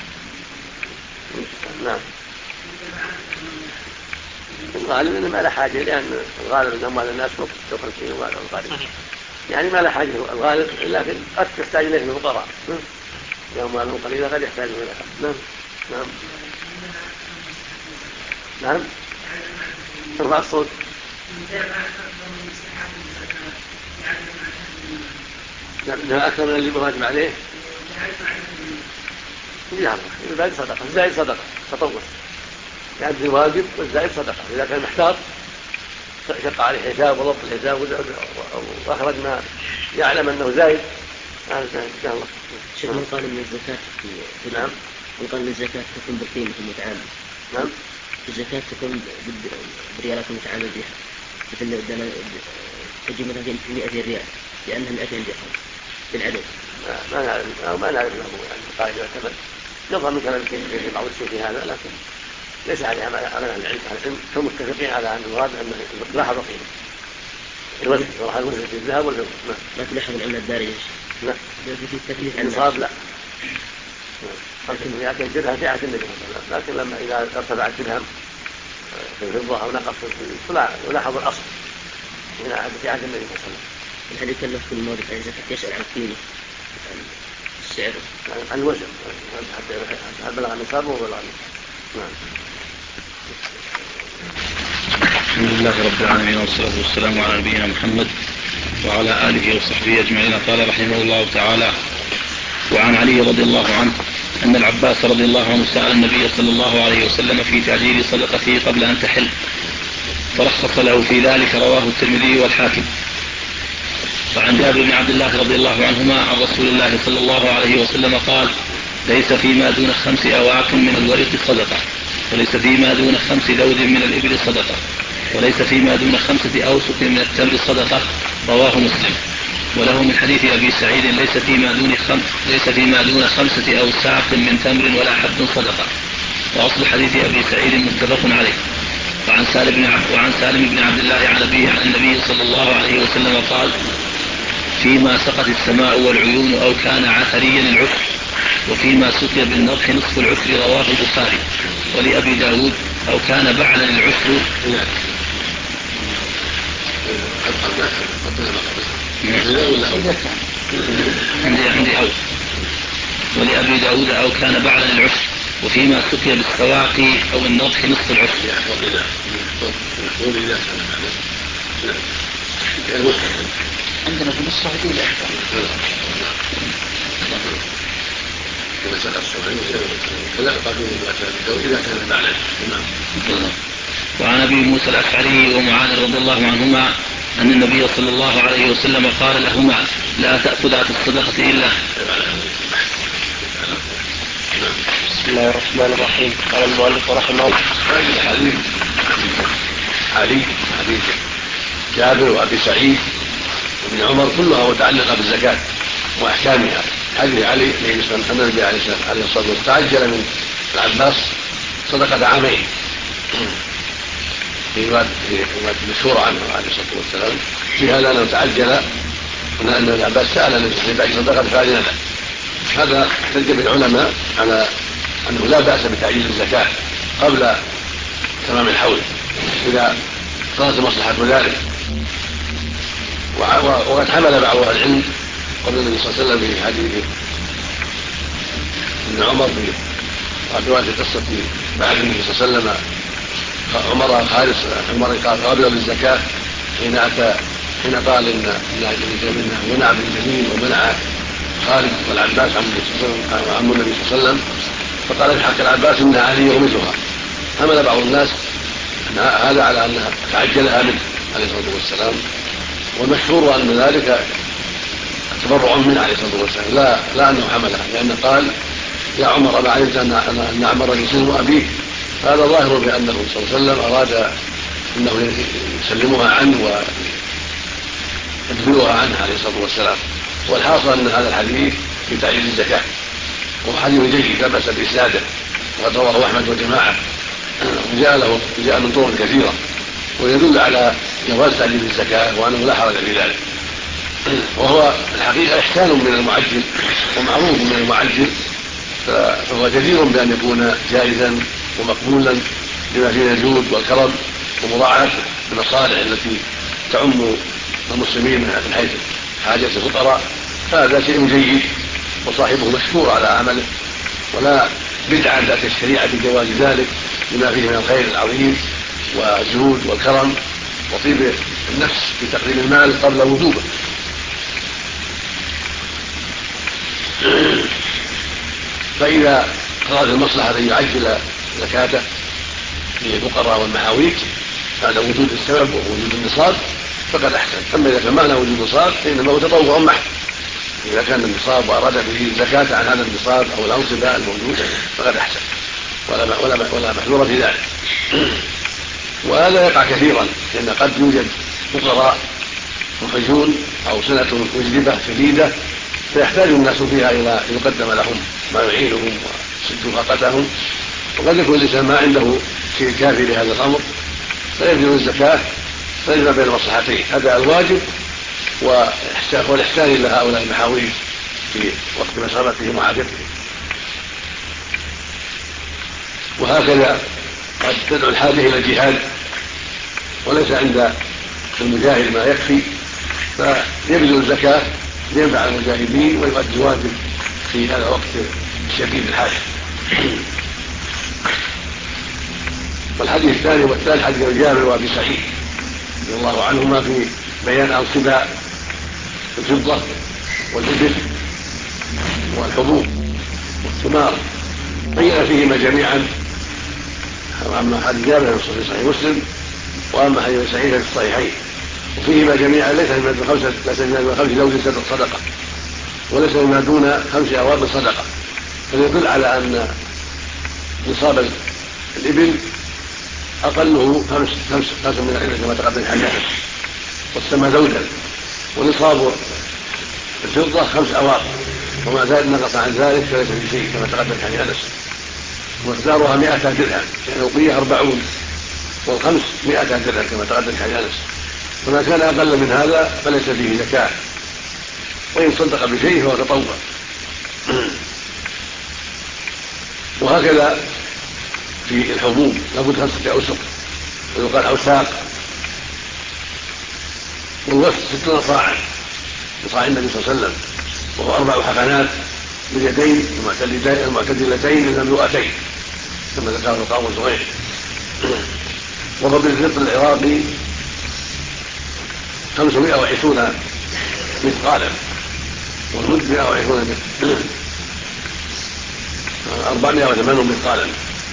نعم. الغالب إنه ما له حاجة لأن الغالب أن أموال الناس فوق 56 الغالب يعني ما له حاجة الغالب لكن قد تحتاج إليه الفقراء أموالهم قليلة قد يحتاج إليها. نعم. نعم. نعم. ارفع الصوت. نعم. أكثر من اللي واجب عليه الزائد صدقة. الزائد صدقة تطوع يعني الواجب والزائد صدقة. إذا كان محتاط شق عليه حساب وضبط الحساب وأخرج ما يعلم أنه زائد إن شاء الله. شيخ من قال من الزكاة نعم. من قال من الزكاة تكون بالقيمة المتعامل. نعم. الزكاة تكون بالريالات المتعامل بها مثل تجي مثلا 100 ريال لأنها 200 درهم بالعدد. ما نعرف له يعني قائد يعتمد نظر من كلام في بعض الشيء في هذا لكن ليس عليها عمل العلم هم متفقين على أن المراد أن لاحظ قيمة الوزن صراحة الوزن في الذهب والفضة. لا تلاحظ العملة الدارجة. لا. في التكليف عن النصاب لا. لكن درهم في عهد النبي لكن لما إذا ارتفع الدرهم في الفضة أو نقص فلا يلاحظ الأصل من عهد النبي صلى الله عليه وسلم. هل يكلف كل مورد عن زكاة يسأل عن قيمة السعر عن الوزن هل بلغ النصاب ولا بلغ. نعم. الحمد لله رب العالمين والصلاة والسلام على نبينا محمد وعلى آله وصحبه أجمعين. قال رحمه الله تعالى: وعن علي رضي الله عنه أن العباس رضي الله عنه سأل النبي صلى الله عليه وسلم في تعجيل صدقته قبل أن تحل فرخص له في ذلك، رواه الترمذي والحاكم. وعن جابر بن عبد الله رضي الله عنهما عن رسول الله صلى الله عليه وسلم قال: ليس فيما دون 5 أواق من الورق صدقة، وليس فيما دون 5 ذود من الإبل صدقة، وليس فيما دون 5 أوسق من التمر صدقة، رواه مسلم. وله من حديث أبي سعيد: ليس فيما دون 5 أوساق من تمر ولا حب صدقة. وأصل حديث أبي سعيد متفق عليه. وعن سالم بن عبد الله عن أبيه عن النبي صلى الله عليه وسلم قال: فيما سقت السماء والعيون أو كان عثريا العشر، وفيما سقي بالنضح نصف العشر، رواه البخاري. ولأبي داود: أو كان بعلا العشر. عندي أو. ولأبي داود: أو كان بعلا العشر، وفيما سقي بالسواقي أو النضح نصف العشر. عندنا في الصحيح وعن أبي موسى الأشعري ومعاذ رضي الله عنهما أن النبي صلى الله عليه وسلم قال لهما: لا تأخذا في الصدقة إلا. بسم الله الرحمن الرحيم. قال المؤلف رحمه الله: حديث جابر وأبي سعيد وابن عمر كلها متعلقة بالزكاة وأحكامها. حديث علي أن النبي عليه الصلاة والسلام تعجل من العباس صدقة عامين فيما مشهور عنه عليه الصلاة والسلام في هذا أنه تعجل أن العباس سأل النبي صدقة فأذن له. هذا احتج العلماء على أنه لا بأس بتعجيل الزكاة قبل تمام الحول إذا قامت مصلحة ذلك. وقد حمل بعض العلم قبل النبي صلى الله عليه وسلم في حديث ابن عمر في رواية قصة بعد النبي صلى الله عليه وسلم عمر قابل للزكاة حين قال إنه منع بالجميل ومنع خالد والعباس عم النبي صلى الله عليه وسلم، فقال الحق العباس إنها علي ومثلها. حمل بعض الناس هذا على أنها تعجلها منه عليه الصلاة والسلام، والمشهور أن ذلك تبرع منه عليه الصلاة والسلام لا أنه حملها، لأنه قال: يا عمر أما علمت أن عمر يسلم أبيه؟ فهذا ظاهر بأنه صلى الله عليه وسلم أراد أنه يسلمها عنه ويدفعها عنه عليه الصلاة والسلام. والحاصل أن هذا الحديث في تعجيل الزكاة وهو حديث جيد لا بأس بإسناده، وقد رواه أحمد وجماعة وجاء من طرق كثيرة، ويدل على جواز تعجيل الزكاة وأنه لا حرج في ذلك. وهو الحقيقة إحسان من المعجل ومعروف من المعجل، فهو جدير بأن يكون جائزا ومقبولا لما فيه الجود والكرم ومضاعفة المصالح التي تعم المسلمين من حيث حاجة الفقراء. فهذا شيء جيد وصاحبه مشكور على عمله، ولا بدعة ذات الشريعة بجواز ذلك لما فيه من الخير العظيم والجود والكرم وطيب النفس في تقديم المال قبل وجوبه. فإذا أراد المصلحة أن يعجل زكاته للفقراء والمحاويج بعد وجود السبب ووجود النصاب فقد أحسن. أما إذا كان معنا وجود نصاب فإنما هو تطوع محض. إذا كان النصاب وأراد به الزكاة عن هذا النصاب أو الأنصبة الموجودة فقد أحسن، ولا محذور في ذلك. وهذا يقع كثيرا، لأن قد يوجد فقراء محتاجون أو سنة مجدبة شديدة فيحتاج الناس فيها إلى يقدم لهم ما يعينهم ويسد فاقتهم، وقد يكون الإنسان ما عنده شيء كافي لهذا الأمر فيبذل الزكاة فيجمع بين المصلحتين، هذا الواجب والإحسان إلى هؤلاء المحاويج في وقت مسغبتهم وعادتهم. وهكذا قد تدعو الحاجة إلى الجهاد وليس عند المجاهد ما يكفي فيبذل الزكاة لينفع المجاهدين ويؤدي واجب في هذا الوقت الشديد الحاجة. والحديث الثاني والثالث حديث جابر وابي سعيد رضي الله عنهما في بيان أنصبة الفضة والإبل والحبوب والثمار بين فيهما جميعا، واما حديث جابر في صحيح مسلم واما حديث سعيد في الصحيحين، وفيهما جميعا ليس فيما دون خمس لوز صدقه، وليس فيما دون 5 أواب صدقه، فيدل على ان نصاب الابل اقله 5 من العلم كما تقدم الحديث، والسمى زوجا، ونصاب الفضه 5 أواب، وما زاد نقص عن ذلك فليس في شيء كما تقدم الحديث انس. ومقدارها 100 درهم، الأوقية 40 والخمس 100 درهم كما تقدم الحديث انس. وما كان اقل من هذا فليس فيه زكاه، وان صدق بشيء فهو تطوع. وهكذا في الحبوب لابد 5 أوسق، ويقال أوساق، والوسط 60 صاعا بصاع النبي صلى الله عليه وسلم، وهو 4 حقنات باليدين المعتدلتين المملوءتين كما ذكره القاضي زهير. وفضل الفطر العراقي 520 مثقالا، والمد 120 480 مثقالا،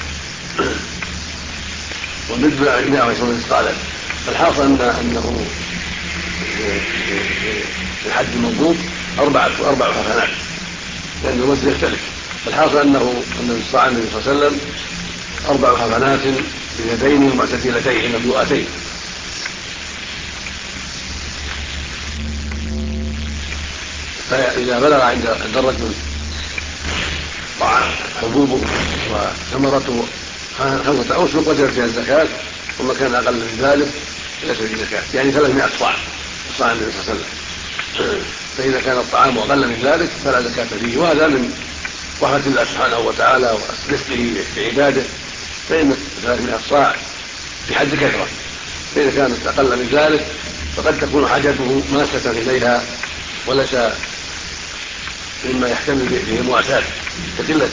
والمد 120 مثقالا. فالحاصل انه في الحد المضبوط 4 حسنات، لان الوزن يختلف. فالحاصل انه صاع النبي صلى الله عليه وسلم 4 حسنات باليدين المعتدلتين المملوءتين. فإذا بلغ عند الرجل طعام حبوبه وثمرته 5 أوسق وجب فيها الزكاة، وما كان أقل من ذلك ليس فيه زكاة، يعني 300 صاع صاع النبي صلى الله عليه وسلم. فإذا كان الطعام أقل من ذلك فلا زكاة فيه، وهذا من رحمة الله سبحانه وتعالى ورفقه بعباده، فإن 300 صاع في حد كثرة، فإذا كانت أقل من ذلك فقد تكون حاجته ماسة إليها وليس مما يحتمل به المواساة كقلته.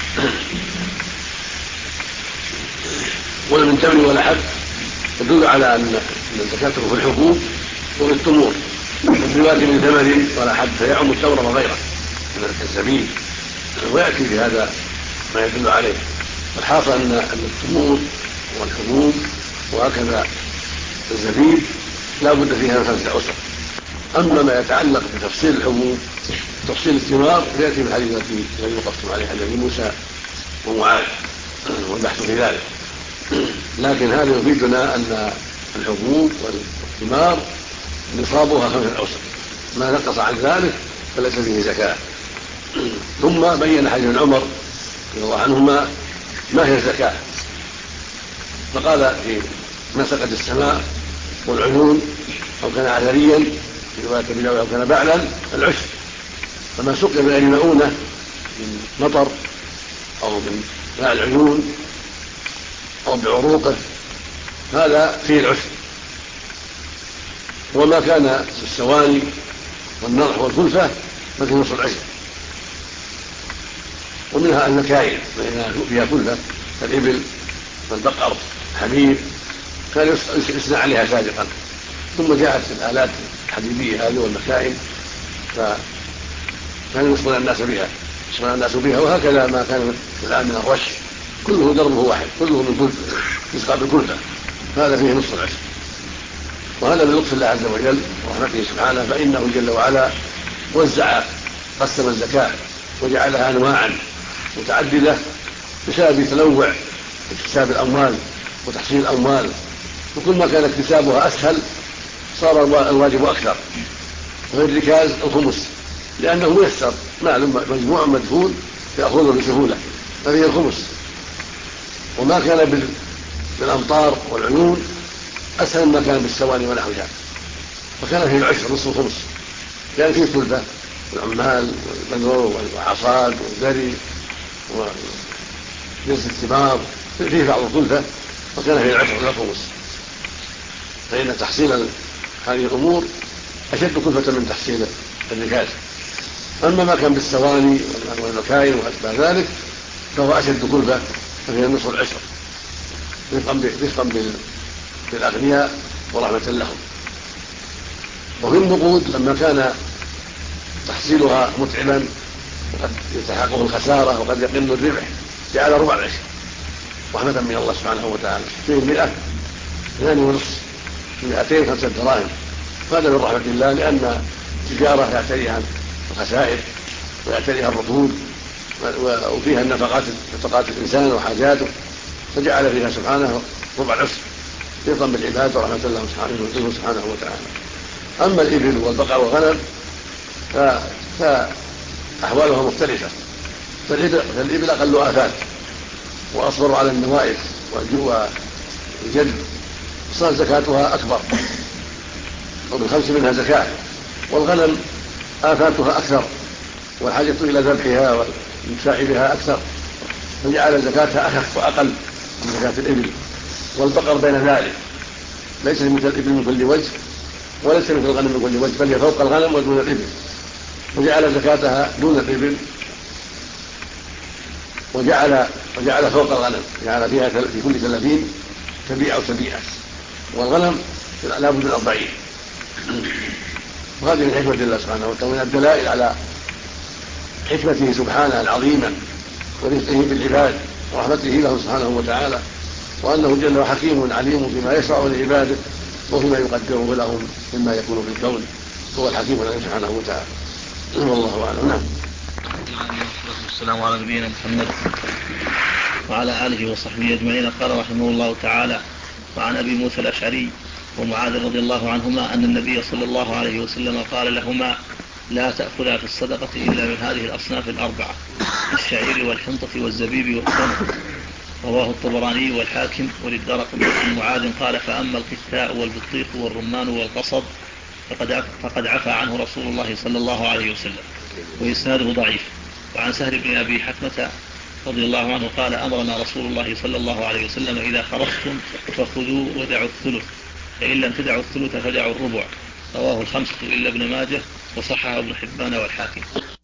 ولا من تمر ولا حب يدل على أن زكاته في الحبوب وفي التمور، والزواج من ثمر ولا حب فيعم التمر وغيره من الزبيب، ويأتي بهذا ما يدل عليه. الحاصل أن التمور والحبوب وهكذا الزبيب لا بد فيها من 5 أوسق. أما ما يتعلق بتفصيل الحبوب تفصيل الثمار فيأتي في الحديث الذي وقفتم عليه حديث موسى ومعاذ والبحث في ذلك. لكن هذا يفيدنا أن الحبوب والثمار نصابها 5 أوسق، ما نقص عن ذلك فليس فيه زكاة. ثم بين حديث عمر رضي الله عنهما ما هي الزكاة، فقال في ما سقت السماء والعيون أو كان عذريا في رواية ابي داود أو كان بعلا العشر، فما سقي بغير مؤونة من مطر أو من ماء العيون أو بعروقه هذا فيه العشر. وما كان بالسواني والنضح والكلفة ففيه نصف العشر. ومنها المكاين فيها كلفة كالإبل والبقر الحمير كان يصنع عليها سابقا، ثم جاءت الآلات الحديدية هذه والمكائن فكان يصنع الناس بها وهكذا ما كان الآن من الرش كله دربه واحد، كله من كلفة يسقى بالكلفة، هذا فيه نصف العشر. وهذا من لطف الله عز وجل ورحمته سبحانه، فإنه جل وعلا قسم الزكاة وجعلها أنواعا متعددة بسبب تنوع اكتساب الأموال وتحصيل الأموال، وكل ما كان اكتسابها أسهل صار الواجب أكثر. وفي الركاز الخمس لأنه ميسر، مال مجموع مدفون يأخذه بسهولة ففيه الخمس. وما كان بالأمطار والعيون أسهل ما كان بالسواني ونحوها، فكان فيه العشر نصف الخمس، كان فيه كلفة والعمال والبذور والحصاد والذري ونزل الثمار فيه بعض الكلفة، وكان فيه العشر والخمس. فإن تحصيل هذه الأمور أشد كلفة من تحصيل الركاز. أما ما كان بالسواني والمكاين وأشباه ذلك فهو أشد كلفة، ففيه نصف العشر رفقا بالأغنياء ورحمة لهم. وفي النقود لما كان تحصيلها متعبا وقد يلتحقه الخسارة وقد يقل الربح، جعل ربع العشر رحمة من الله سبحانه وتعالى. فيه 100 2.5 200 5 دراهم. هذا من رحمة الله، لأن التجارة يعتريها الخسائر ويعتريها الركود وفيها النفقات الإنسان وحاجاته، فجعل فيها سبحانه ربع العشر رضا بالعباد ورحمة الله سبحانه وتعالى. أما الإبل والبقر والغنم فأحوالها مختلفة. فالإبل أقل آفات وأصبر على النوائب والجلد، صار زكاتها أكبر وبال5 منها زكاة. والغنم آفاتها أكثر والحاجة إلى ذبحها والإمساء بها أكثر، فجعل زكاتها أخف وأقل من زكاة الإبل. والبقر بين ذلك، ليس مثل الإبل من كل وجه وليس مثل الغنم من كل وجه، بل هي فوق الغنم ودون الإبل، وجعل زكاتها دون الإبل وجعل فوق الغنم، جعل فيها في كل 30 تبيع أو تبيعة، والغنم لا بد من 40. وهذه من حكمة الله سبحانه وتعالى، من الدلائل على حكمته سبحانه العظيمة ورزقه بالعباد ورحمته لهم سبحانه وتعالى، وأنه جل وحكيم عليم بما يشرع لعباده وفيما يقدره لهم مما يكون في الكون، هو الحكيم العليم سبحانه وتعالى. والله أعلم. نعم. والسلام على نبينا محمد وعلى آله وصحبه أجمعين. قال رحمه الله تعالى: وعن أبي موسى الأشعري ومعاذ رضي الله عنهما أن النبي صلى الله عليه وسلم قال لهما: لا تأخذا في الصدقة إلا من هذه الأصناف الأربعة: الشعير والحنطة والزبيب والتمر. رواه الطبراني والحاكم وللدارقطني. عن معاذ قال: فأما القثاء والبطيخ والرمان والقصب فقد عفى عنه رسول الله صلى الله عليه وسلم، وإسناده ضعيف. وعن سهل بن أبي حثمة رضي الله عنه قال: أمرنا رسول الله صلى الله عليه وسلم: إذا خرجتم فخذوا ودعوا الثلث، فإن لم تدعوا الثلث فدعوا الربع. رواه 5 إلا ابن ماجه وصححه ابن حبان والحاكم.